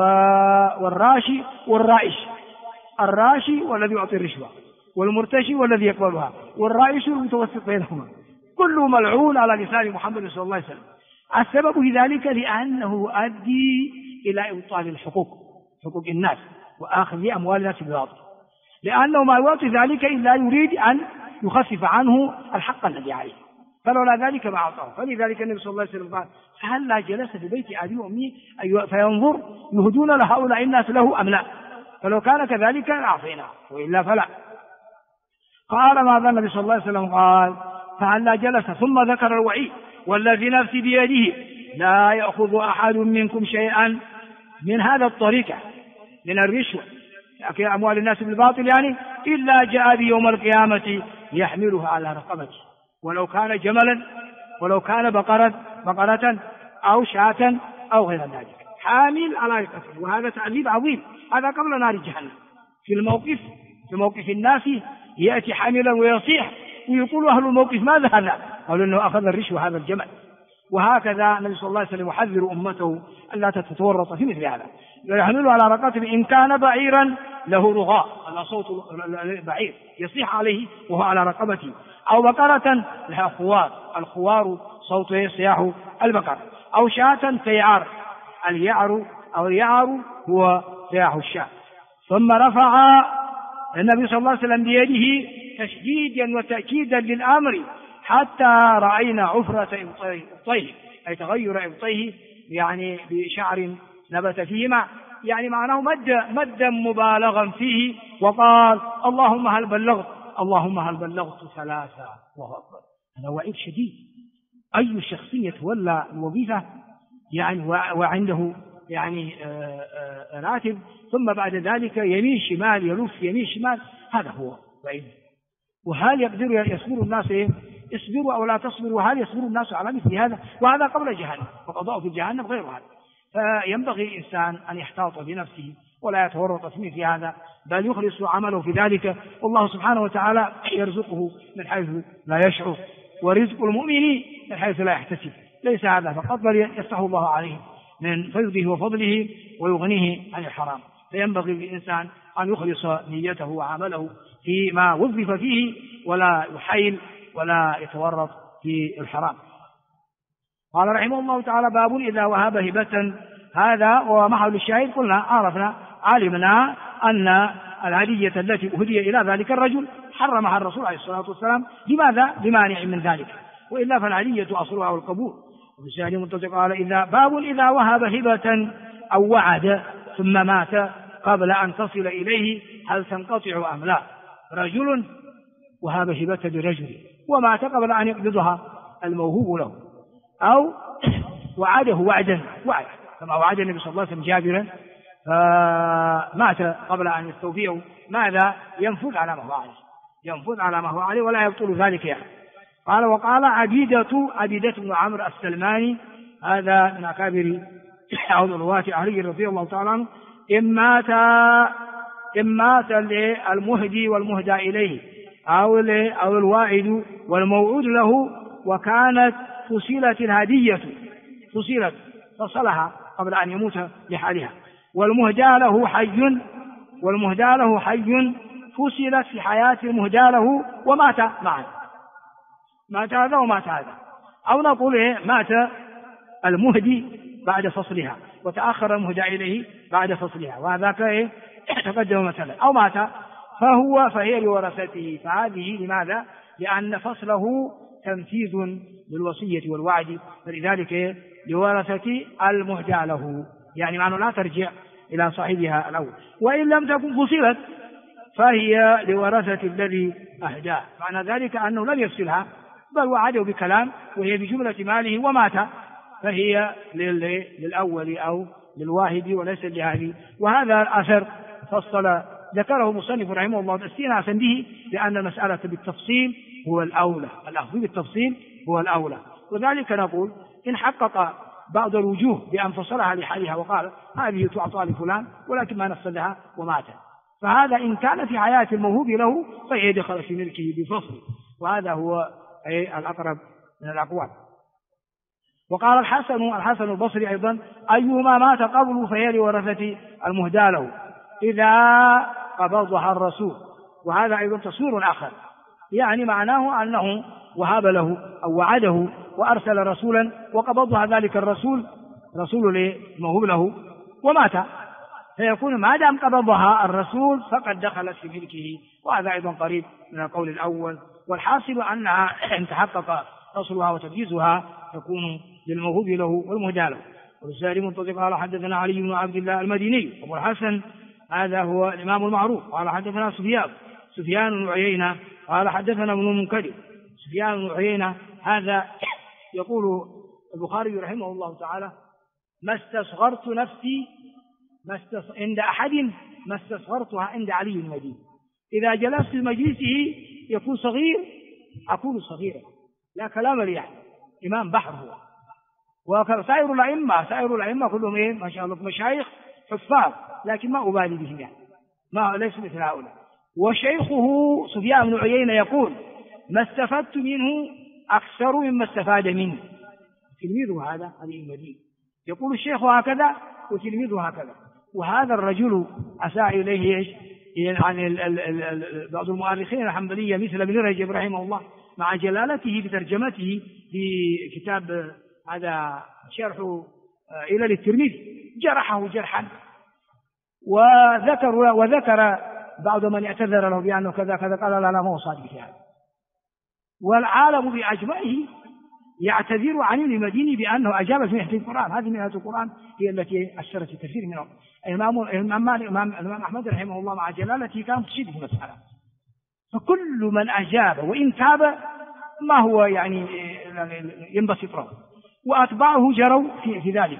والراشي والرائش. الراشي والذي يعطي الرشوة، والمرتشي والذي يقبلها، والرائش المتوسط بينهما، كله ملعون على لسان محمد صلى الله عليه وسلم. السبب في ذلك لأنه يؤدي إلى إبطال الحقوق، حقوق الناس، وآخذ أموال الناس بالباطل، لأنه ما يعطي ذلك إلا يريد أن يخفف عنه الحق الذي عليه، فلولا ذلك ما أعطاه. فلذلك النبي صلى الله عليه وسلم قال فهلا جلس في بيت أبي وأمي فينظر يهدون لهؤلاء الناس له أم لا، فلو كان كذلك أعطيناه وإلا فلا. قال ماذا النبي صلى الله عليه وسلم قال فهلا جلس، ثم ذكر الوعيد والذي نفسي بيده لا يأخذ أحد منكم شيئا من هذا الطريقة من الرشوة لأكل أموال الناس بالباطل، يعني إلا جاء بيوم القيامة يحملها على رقبته، ولو كان جملا ولو كان بقرة أو شاة أو غير ذلك، حامل على رقبته. وهذا تعذيب عظيم، هذا قبل نار جهنم. في موقف الناس يأتي حاملا ويصيح ويقول أهل الموقف ماذا هذا؟ قالوا أنه أخذ الرشوة هذا الجمل. وهكذا النبي صلى الله عليه وسلم يحذر أمته ألا تتورط في مثل هذا. يحمله على رقبته إن كان بعيرا له رغاء، على صوت بعير يصيح عليه وهو على رقبته، أو بقرة لها خوار، الخوار صوته صياح البقر، أو شاة كيعار، اليعر هو صياح الشاة. ثم رفع النبي صلى الله عليه وسلم بيده تشديدا وتأكيدا للأمر حتى رأينا عفرة إبطيه، أي تغير إبطيه، يعني بشعر نبت فيهما، يعني معناه مدا مبالغا فيه، وقال اللهم هل بلغت ثلاثة. الله أكبر. هذا وعيد شديد. أي شخص يتولى الوظيفة يعني وعنده يعني راتب، ثم بعد ذلك يمين شمال يلف يمين شمال، هذا هو وعيد. وهل يقدر يصبر الناس اصبروا أو لا تصبروا؟ وهل يصبر الناس على مثل هذا؟ وهذا قبل جهنم، وقضاء في جهنم غير هذا. فينبغي الإنسان أن يحتاط بنفسه ولا يتورط في مثل هذا، بل يخلص عمله في ذلك، والله سبحانه وتعالى يرزقه من حيث لا يشعر، ورزق المؤمن من حيث لا يحتسب. ليس هذا فقط، بل يفتح الله عليه من فيضه وفضله ويغنيه عن الحرام. فينبغي للإنسان أن يخلص نيته وعمله فيما وظف فيه، ولا يحيل ولا يتورط في الحرام. قال رحمه الله تعالى باب إذا وهب هبة. هذا ومحل الشاهد قلنا علمنا أن الهدية التي أهدي إلى ذلك الرجل حرمها الرسول عليه الصلاة والسلام. لماذا؟ لمانع من ذلك، وإلا فالهدية أصلها القبول. وفي الشاهد منتظر قال باب إذا وهب هبة أو وعد ثم مات قبل أن تصل إليه هل تنقطع أم لا. رجل وهب هبة لرجل ومات قبل أن يقبضها الموهوب له، أو وعده وعدا كما وعد النبي صلى الله عليه وسلم جابرا فمات قبل أن يستوفيه، ماذا؟ ينفذ على ما هو عليه ولا يبطل ذلك يعني. قال وقال عبيدة بن عمرو السلماني، هذا من أكابر رواة علي رضي الله تعالى عنه، إن مات المهدي والمهدى إليه أو الواعد والموعود له، وكانت فصلت الهدية فصلها قبل أن يموت لحالها، والمهدى له حي فصلت في حياة المهدى له ومات معا، مات هذا ومات هذا. أو نقول مات المهدي بعد فصلها وتأخر المهدى إليه بعد فصلها، وهذاك تقدم مثلا. أو مات فهي لورثته. فهذه لماذا؟ لأن فصله تنفيذ للوصية والوعد، فلذلك لورثة المهدى له، يعني معنى لا ترجع إلى صاحبها الأول. وإن لم تكن فصلت فهي لورثة الذي أهداه، معنى ذلك أنه لم يفصلها بل وعده بكلام وهي بجملة ماله ومات، فهي للأول أو للواهب وليس لهذه. وهذا الأثر فصل ذكره مصنف رحمه الله استئناسا به، لأن المسألة بالتفصيل هو الأولى، الأخذ بالتفصيل هو الأولى. وذلك نقول إن حقق بعض الوجوه بأن فصلها لحالها وقال هذه تعطى لفلان ولكن ما نفذها ومات، فهذا إن كان في حياة الموهوب له فهي دخل في ملكه بفصل، وهذا هو الأقرب من الأقوال. وقال الحسن البصري أيضا أيهما مات قبله فهي لورثة المهدى له إذا قبضها الرسول. وهذا أيضا تصوير آخر، يعني معناه أنه وهب له أو وعده وأرسل رسولا وقبضها ذلك الرسول الموهوب له ومات، فيكون ما دام قبضها الرسول فقد دخلت في ملكه، وهذا أيضا قريب من القول الأول. والحاصل أنها إن تحقق فصلها وتفجيزها تكون للموهوب له والمهدى له. والسائل منتظر قال حدثنا علي بن عبد الله المديني أبو الحسن، هذا هو الإمام المعروف، قال حدثنا سفيان بن عيينة قال حدثنا ابن المنكدر. سفيان بن عيينة هذا يقول البخاري رحمه الله تعالى ما استصغرت نفسي عند أحد ما استصغرتها عند علي المديني. إذا جلست في مجلسه يكون صغير أكون صغيرا، لا كلام لي يعني، إمام بحر هو. وسائر الأئمة كلهم ما شاء الله مشايخ حفاظ، لكن ما أبالي بهم يعني، ما ليس مثل هؤلاء. وشيخه سفيان بن عيينة يقول ما استفدت منه أكثر مما استفاد منه. تلميذه هذا علي المديني يقول الشيخ هكذا وتلميذه هكذا. وهذا الرجل أساء إليه يعني بعض المؤرخين الحنبلية مثل ابن رجب رحمه الله مع جلالته بترجمته في كتاب هذا شرح إلى الترمذي جرحه جرحا، وذكر بعض من اعتذر له بأنه كذا كذا، قال لا ما هو صادق في هذا. والعالم بأجمعه يعتذر عن المديني بأنه أجاب في محفل القرآن. هذه من آيات القرآن هي التي أثرت كثير منهم. الإمام أحمد رحمه الله مع جلالته كان تشد في المسألة، فكل من أجاب وإن تاب ما هو يعني ينبسط له، وأتباعه جروا في ذلك.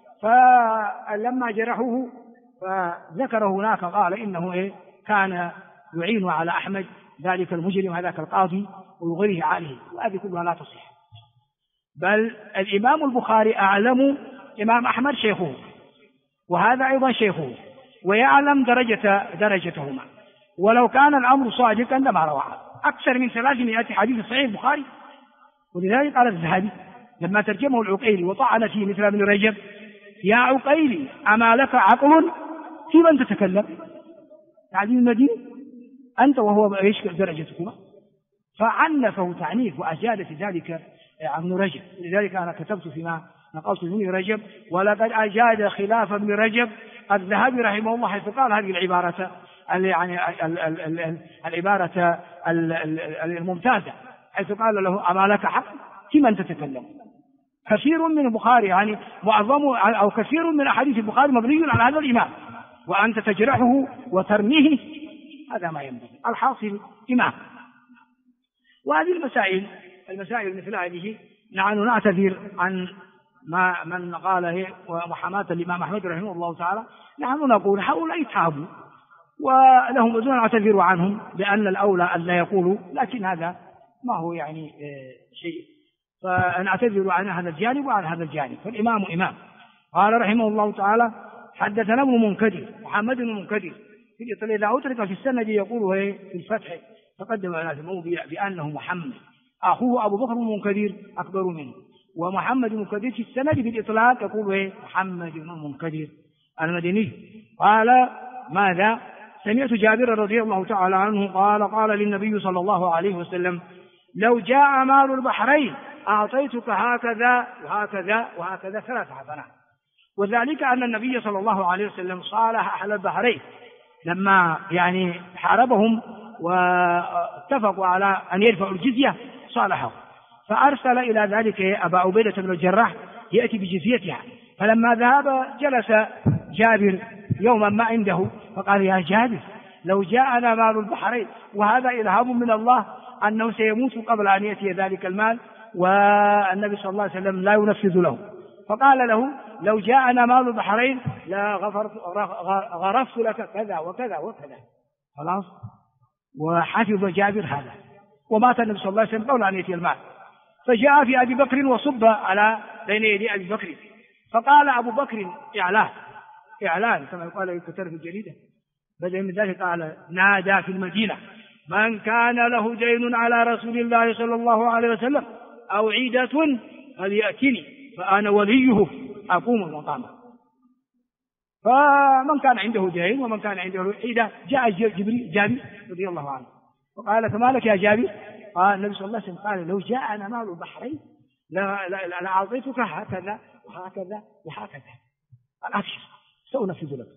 فلما جرحوه فذكر هناك قال إنه كان يعين على أحمد ذلك المجرم هذاك القاضي ويغريه عليه، وهذه كلها لا تصح. بل الإمام البخاري أعلم إمام أحمد شيخه، وهذا أيضا شيخه، ويعلم درجتهما. ولو كان الأمر صادقا لما روى أكثر من 300 حديث صحيح البخاري. ولذلك قال الذهبي لما ترجمه العقيلي وطعن فيه مثل ابن رجب يا عقيلي أما لك عقل في من تتكلم؟ تعليم المدينة أنت وهو إيش درجتكما؟ فعنفه تعنيف وأجاد في ذلك ابن رجب. لذلك أنا كتبت فيما نقلت ابن رجب ولقد أجاد خلاف ابن رجب الذهبي رحمه الله حيث قال هذه العبارة يعني العبارة الممتازة، حيث قال له أما لك حق في من تتكلم؟ كثير من البخاري يعني معظم أو كثير من أحاديث البخاري مبني على هذا الإمام، وأنت تجرحه وترميه هذا ما ينبغي. الحاصل إمام. وهذه المسائل مثل هذه نحن نعتذر عن ما من قاله ومحاماة الإمام أحمد رحمه الله تعالى. نحن نقول هؤلاء تابوا ولهم أذن نعتذر عنهم لأن الأولى أن لا يقولوا، لكن هذا ما هو يعني شيء، فنعتذر عن هذا الجانب وعن هذا الجانب. فالإمام إمام. قال رحمه الله تعالى حدثنا ابن منكدر محمد بن منكدر إذا أترك في السند يقول في الفتح تقدم على الموضع بأنه محمد، أخوه أبو بكر بن منكدر أكبر منه، ومحمد بن منكدر في السند بالإطلاق يقول محمد بن منكدر المدني. قال ماذا؟ سمعت جابر رضي الله تعالى عنه قال للنبي صلى الله عليه وسلم لو جاء مال البحرين أعطيتك هكذا وهكذا وهكذا 3 حسنات. وذلك أن النبي صلى الله عليه وسلم صالح أهل البحرين لما يعني حاربهم واتفقوا على أن يدفعوا الجزية صالحوا، فأرسل إلى ذلك أبا عبيدة بن الجراح يأتي بجزيتها. فلما ذهب جلس جابر يوما ما عنده فقال: يا جابر، لو جاءنا مال البحرين، وهذا إلهام من الله أنه سيموت قبل أن يأتي ذلك المال، والنبي صلى الله عليه وسلم لا ينفذ له. فقال له: لو جاءنا مال البحرين لا غرفت لك كذا وكذا وكذا. خلاص، وحفظ جابر هذا، ومات النبي صلى الله عليه وسلم قبل أن يأتي المال. فجاء في أبي بكر وصب على بين يدي أبي بكر، فقال أبو بكر: إعلان كما يقال يكتر في الجريدة. بدأ من ذلك قال: نادى في المدينة: من كان له دين على رسول الله صلى الله عليه وسلم أو عيدة فليأتني فأنا وليه أقوم مقامه. فمن كان عنده دين ومن كان عنده عيدة جاء جابر رضي الله عنه وقال: فما لك يا جابر؟ قال النبي صلى الله عليه وسلم: قال: لو جاءنا مال البحرين لأعطيتك هكذا وهكذا وهكذا. قال: أبشر سأنفذ لك.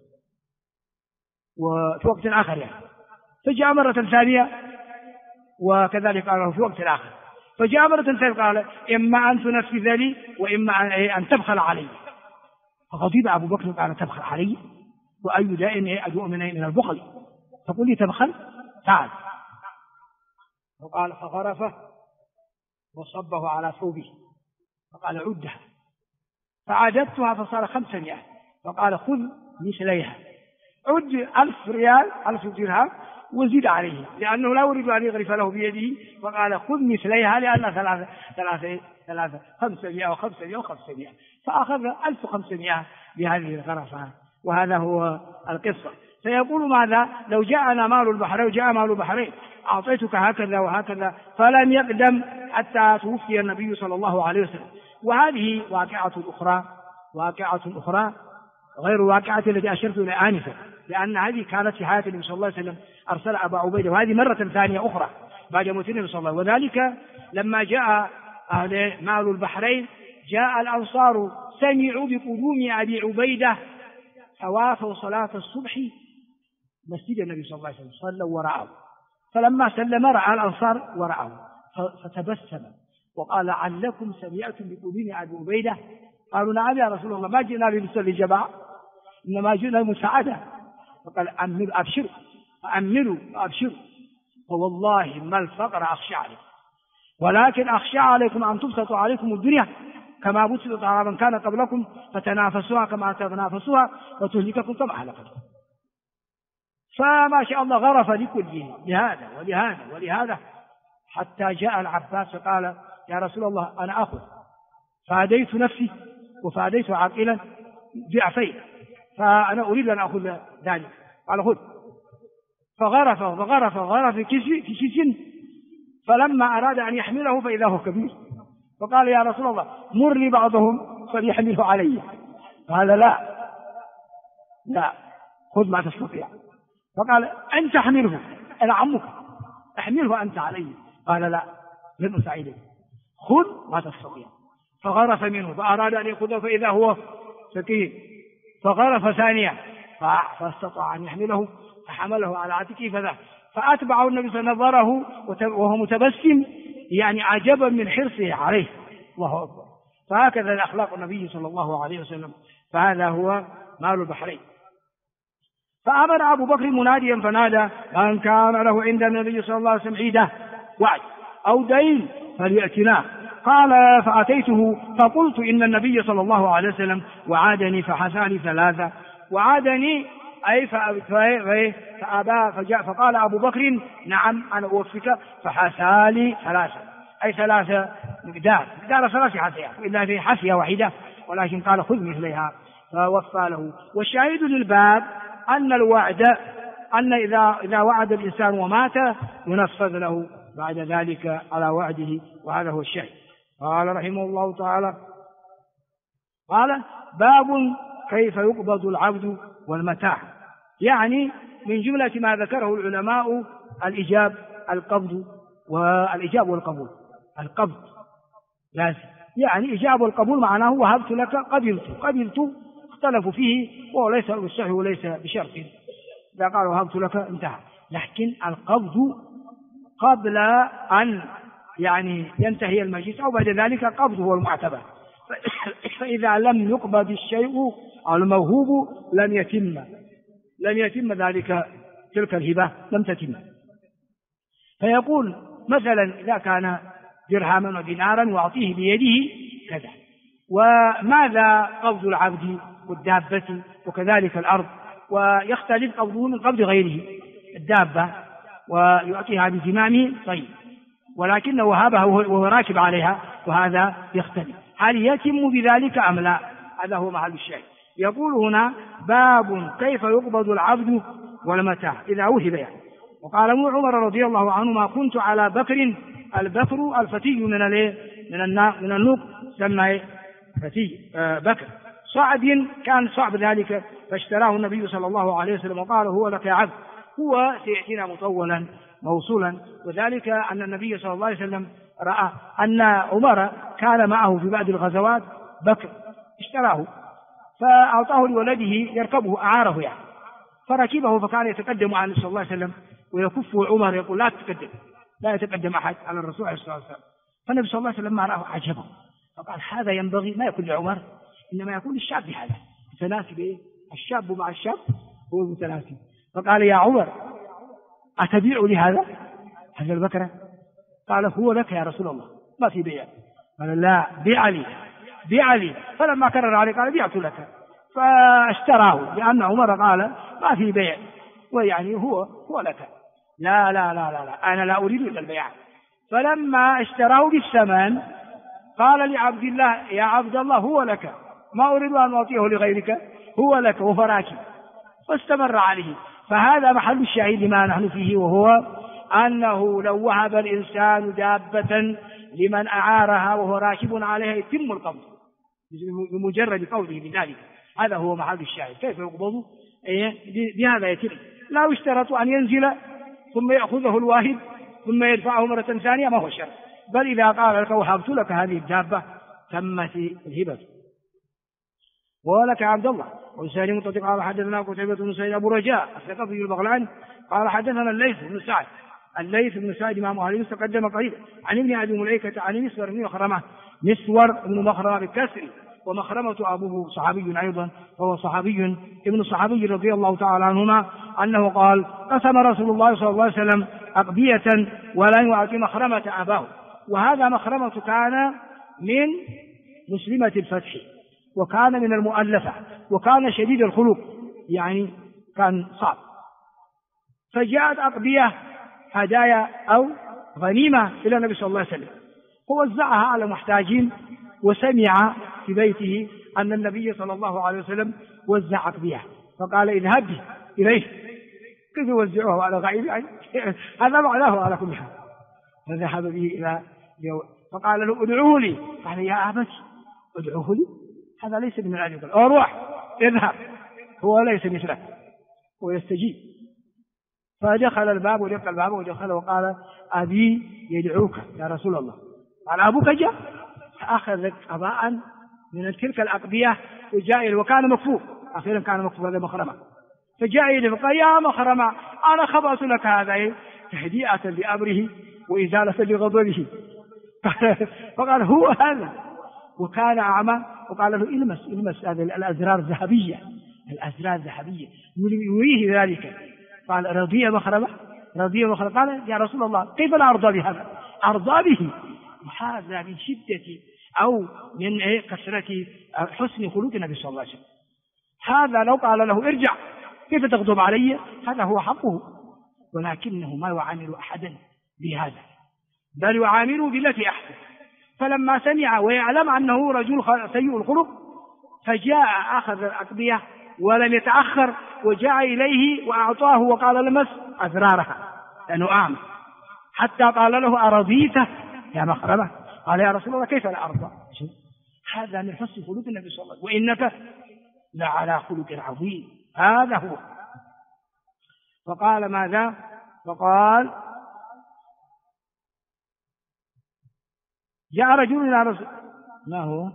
وفي وقت آخر يعني. فجاء مرة ثانية وكذلك قال له في وقت آخر. فجاء مرة ثانية قال: إما أن تنفذ لي وإما أن تبخل علي. فغضب أبو بكر قال: تبخل علي؟ وأي داء أدعو من البخل؟ تقول لي تبخل؟ تعال. وقال: فغرفه وصبه على ثوبه فقال: عدها. فعددتها فصار 500. فقال: خذ مثليها، عد 1000 ريال 1000 درهم وزيد عليه، لأنه لا يريد أن يغرف له بيده. فقال: خذ مثليها، لأنها ثلاثة 500 و500 و500. فأخذ 1500 بهذه الغرفة. وهذا هو القصة. فيقول: ماذا؟ لو جاءنا مال البحرين وجاء مال البحرين أعطيتك هكذا وهكذا. فلم يقدم حتى توفي النبي صلى الله عليه وسلم. وهذه واقعة أخرى غير واقعة التي أشرت إلى آنفا، لأن هذه كانت في حياة النبي صلى الله عليه وسلم، أرسل أبا عبيدة، وهذه مرة ثانية أخرى بعد موت النبي صلى الله عليه وسلم. وذلك لما جاء مال البحرين جاء الأنصار سمعوا بقدوم أبي عبيدة فوافوا صلاة الصبح مسجد النبي صلى الله عليه وسلم، صلوا وراءه. فلما سلم رأى الأنصار وراءه فتبسم وقال: علكم سمعتم بقدوم أبي عبيدة؟ قالوا: نعم يا رسول الله، ما جئنا لنصلي الجماعة، إنما جئنا للمساعدة. فقال: أملوا أبشروا، فأملوا أبشروا، فوالله ما الفقر أخشى عليكم، ولكن أخشى عليكم أن تبسط عليكم الدنيا كما بسطت على من كان قبلكم فتنافسوها كما تنافسوها وتهلككم كما أهلكتكم. فما شاء الله غرف لكل لهذا ولهذا ولهذا، حتى جاء العباس فقال: يا رسول الله، أنا أخذ، فاديت نفسي وفاديت عاقلا ضعفين، فأنا أريد أن أخذ ذلك. قال: خذ. فغرف في كيس، فلما أراد أن يحمله فإذا هو كبير، فقال: يا رسول الله، مر لي بعضهم فليحمله علي. قال: لا، خذ ما تستطيع. فقال: أنت احمله، أنا عمك، احمله أنت علي. قال: لا، لن أساعدك، خذ ما تستطيع. فغرف منه فأراد أن يأخذه فإذا هو سكين، فغرف ثانية فاستطاع أن يحمله فحمله على عاتقه فذهب. فأتبعه النبي صلى الله عليه وسلم وهو متبسم، يعني عجبا من حرصه عليه. الله أكبر. فهكذا الأخلاق النبي صلى الله عليه وسلم. فهذا هو مال البحرين. فأمر أبو بكر مناديا فنادى: من كان له عند النبي صلى الله عليه وسلم عيدة وعد أو دين فليأتنا. قال: فأتيته فقلت: إن النبي صلى الله عليه وسلم وعادني فحساني 3. وعادني أي فأبى، فقال أبو بكر: نعم أنا أوفك، فحسالي 3، أي 3 مقدار 3 حسية، إلا في حسية واحدة، ولكن قال: خذ مثلها، فوفى له. والشاهد للباب أن الوعد، أن إذا وعد الإنسان ومات ينفذ له بعد ذلك على وعده، وهذا هو الشاهد. قال رحمه الله تعالى: قال: باب كيف يقبض العبد والمتاع. يعني من جملة ما ذكره العلماء الإجاب القبض، والإجاب والقبول. القبض لازم، يعني إجاب والقبول معناه وهبت لك قبلت، اختلفوا فيه، وهو ليس بالصحيح وليس بشرط. إذا قال وهبت لك انتهى. لكن القبض قبل أن يعني ينتهي المجلس أو بعد ذلك القبض هو المعتبر. فإذا لم يقبض الشيء أو الموهوب لم يتم ذلك، تلك الهبة لم تتم. فيقول مثلا إذا كان درهما ودينارا يعطيه بيده كذا. وماذا قبض العبد والدابة وكذلك الأرض؟ ويختلف قبضه من قبض غيره. الدابة ويعطيها بزمامه طيب، ولكنه وهبها وهو راكب عليها، وهذا يختلف. هل يتم بذلك أم لا؟ هذا هو محل الشاهد. يقول هنا باب كيف يقبض العبد والمتاع إذا وهب يعني. وقال عمر رضي الله عنه ما كنت على بكر، البكر الفتي من النوق سمى فتي بكر. صعد كان صعب ذلك فاشتراه النبي صلى الله عليه وسلم وقال هو لك يا عبد. هو سيأتينا مطولا موصولا. وذلك أن النبي صلى الله عليه وسلم رأى أن عمر كان معه في بعض الغزوات بكر اشتراه فأعطاه لولده يركبه أعاره يعني، فركبه فكان يتقدم على النبي صلى الله عليه وسلم ويكفه عمر يقول لا تتقدم، لا يتقدم أحد على الرسول عليه الصلاة والسلام. فالنبي صلى الله عليه وسلم ما رأه عجبه فقال هذا ينبغي ما يكون لعمر إنما يكون للشاب هذا متناسب. إيه الشاب مع الشاب هو المتناسب. فقال يا عمر أتبيع لي هذا البكرة؟ قال هو لك يا رسول الله ما في بيع. قال لا بيع لي. فلما كرر عليه قال بيعت لك. فاشتراه لأن عمر قال ما في بيع ويعني هو لك. لا لا لا لا لا أنا لا أريد إلا البيع. فلما اشتراه بالثمن قال لعبد الله يا عبد الله هو لك ما أريد أن أعطيه لغيرك هو لك وفراكي. واستمر عليه. فهذا محل الشاهد لما نحن فيه، وهو أنه لو وهب الإنسان دابة لمن أعارها وهو راكب عليها يتم القبض بمجرد قوله بذلك. هذا هو محل الشاهد. كيف يقبض؟ بهذا يتم. لا يشترط أن ينزل ثم يأخذه الواهب ثم يدفعه مرة ثانية، ما هو شرط. بل إذا قال لك وهبت لك هذه الدابة تمت الهبة. ولك عبد الله وسالم الطريق قال حدثنا قتيبة بن سعيد أبو رجاء الثقفي البغلاني قال حدثنا الليث بن سعد إمام أهل مصر تقدم قريبا عن ابن أبي مليكة عن مسور بن مخرمة بالكسر، ومخرمة أبوه صحابي أيضا وهو صحابي ابن صحابي رضي الله تعالى عنهما أنه قال قسم رسول الله صلى الله عليه وسلم أقبية ولا يعطي مخرمة أباه. وهذا مخرمة كان من مسلمة الفتح وكان من المؤلفة وكان شديد الخلق يعني كان صعب. فجاءت أقبية هدايا أو غنيمة إلى النبي صلى الله عليه وسلم فوزعها على محتاجين. وسمع في بيته أن النبي صلى الله عليه وسلم وزع أقبية فقال اذهب إليه. كيف يوزعه على غير يعني هذا معناه على كل حال. فذهب به إلى فقال له ادعوه لي. قال يا أبت ادعوه لي هذا ليس من العجب. اروح اذهب هو ليس مثلك ويستجيب. فدخل الباب ودخل وقال أبي يدعوك يا رسول الله. قال أبوك جاء. فأخذ قضاء من تلك الأقبية وجاء وكان مكفوف أخيرا كان مكفوف هذا مخرمة. فجاء إليه فقال يا مخرمة أنا خبأت لك هذا تهدئة لأمره وإزالة لغضبه. فقال هو هذا وكان أعمى. وقال له المس هذه الأزرار الذهبية يريه ذلك. قال رضي مخرمة. قال يا رسول الله كيف لا أرضى بهذا؟ أرضى به. وهذا من شدة أو من كثرة حسن خلق النبي صلى الله عليه وسلم. هذا لو قال له ارجع كيف تغضب علي هذا هو حقه، ولكنه ما يعامل أحدا بهذا بل يعامله بالتي أحسن. فلما سمع ويعلم أنه رجل سيء الخلق فجاء أخذ الأقبية ولم يتأخر وجاء إليه وأعطاه وقال لمس أزرارها لأنه أعمى حتى قال له أرضيته يا مخرمة؟ قال يا رسول الله كيف لا أرضى؟ هذا من حسن خلق النبي صلى الله عليه وسلم وإنك لعلى خلق عظيم. هذا هو. فقال ماذا؟ فقال جاء رجل إلى رسول ما هو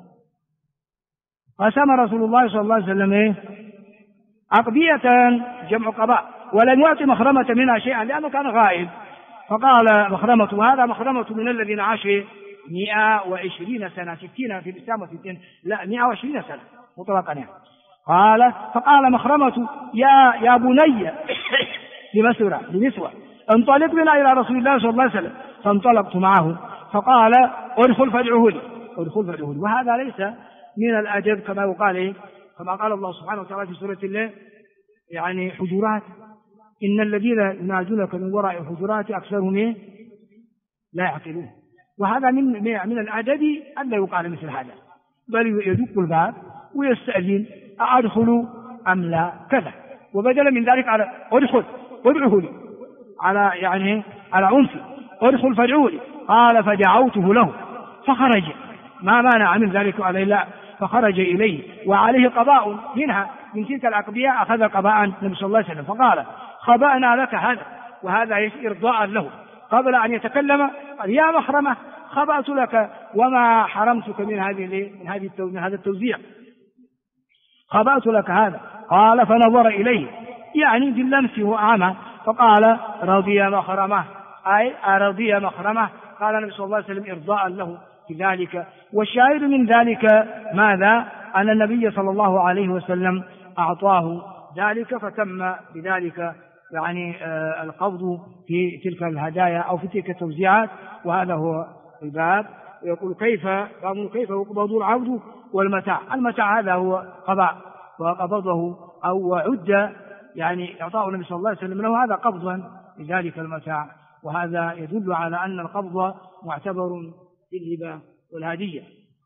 قسم رسول الله صلى الله عليه وسلم أقبية جمع قباء ولم يعطي مخرمة منها شيئا لأنه كان غائب. فقال مخرمة وهذا مخرمة من الذين عاشوا 120 سنة 60 في الإسلام و60 لا 120 سنة مطلقا يعني. فقال مخرمة يا بني لمسورة انطلق بنا إلى رسول الله صلى الله عليه وسلم. فانطلقت معه فقال ادخل فادعه لي. وهذا ليس من الأدب كما يقال كما قال الله سبحانه وتعالى في سورة الله يعني حجرات إن الذين ينادونك من وراء الحجرات أكثرهم لا يعقلون. وهذا من الأدب أن لا يقال مثل هذا، بل يدق الباب ويستأذن أدخل أم لا كذا، وبدلا من ذلك على ادخل وادعه لي على عنف ادخل فادعه لي. قال فدعوته له فخرج، ما مانع من ذلك عليه لا، فخرج إليه وعليه قضاء منها من تلك الأقضية، أخذ قضاء النبي صلى الله عليه وسلم فقال خبأنا لك هذا، وهذا إرضاء له. قبل أن يتكلم قال يا مخرمة خبأت لك وما حرمتك من هذا التوزيع، خبأت لك هذا. قال فنظر إليه يعني باللمس وأعمى فقال رضي مخرمة، أي أرضي مخرمة. قال النبي صلى الله عليه وسلم إرضاء له في ذلك. والشاهد من ذلك ماذا؟ أن النبي صلى الله عليه وسلم أعطاه ذلك، فتم بذلك القبض في تلك الهدايا أو في تلك التوزيعات. وهذا هو الباب. ويقول كيف يقبض العبد والمتاع. المتاع هذا هو قضاء وقبضه أو عد إعطاء النبي صلى الله عليه وسلم له، هذا قبضا لذلك المتاع. وهذا يدل على أن القبض معتبر بالهبة والهدية.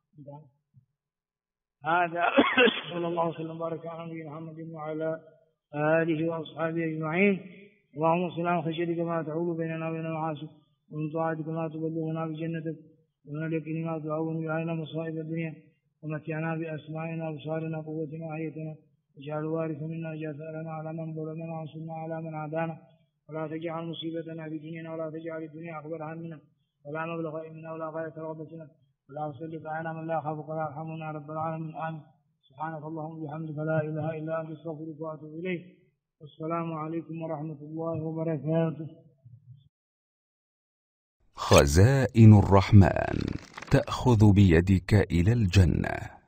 هذا صلى الله وسلم وبارك على نبينا محمد وعلى آله وأصحابه أجمعين. اللهم صل على خشيتك ما تحول بيننا وبين المعاصي، ومن طاعتك ما تبلغنا بجنتك، ومن اليقين ما تعون علينا مصائب الدنيا، ومتعنا بأسماعنا وأبصارنا قوتنا وحياتنا، واجعل الوارث منا واجعل ثأرنا على من ظلمنا وانصرنا على من عادانا، ولا تجعل مصيبتنا في ديننا، ولا تجعل الدنيا أكبر همنا ولا مبلغ علمنا ولا غاية رغبتنا، ولا تسلط علينا من لا يخافك ولا يرحمنا رب العالمين. آمين. سبحانك اللهم وبحمدك لا إله إلا أنت أستغفرك وأتوب إليك. والسلام عليكم ورحمة الله وبركاته. خزائن الرحمن تأخذ بيدك إلى الجنة.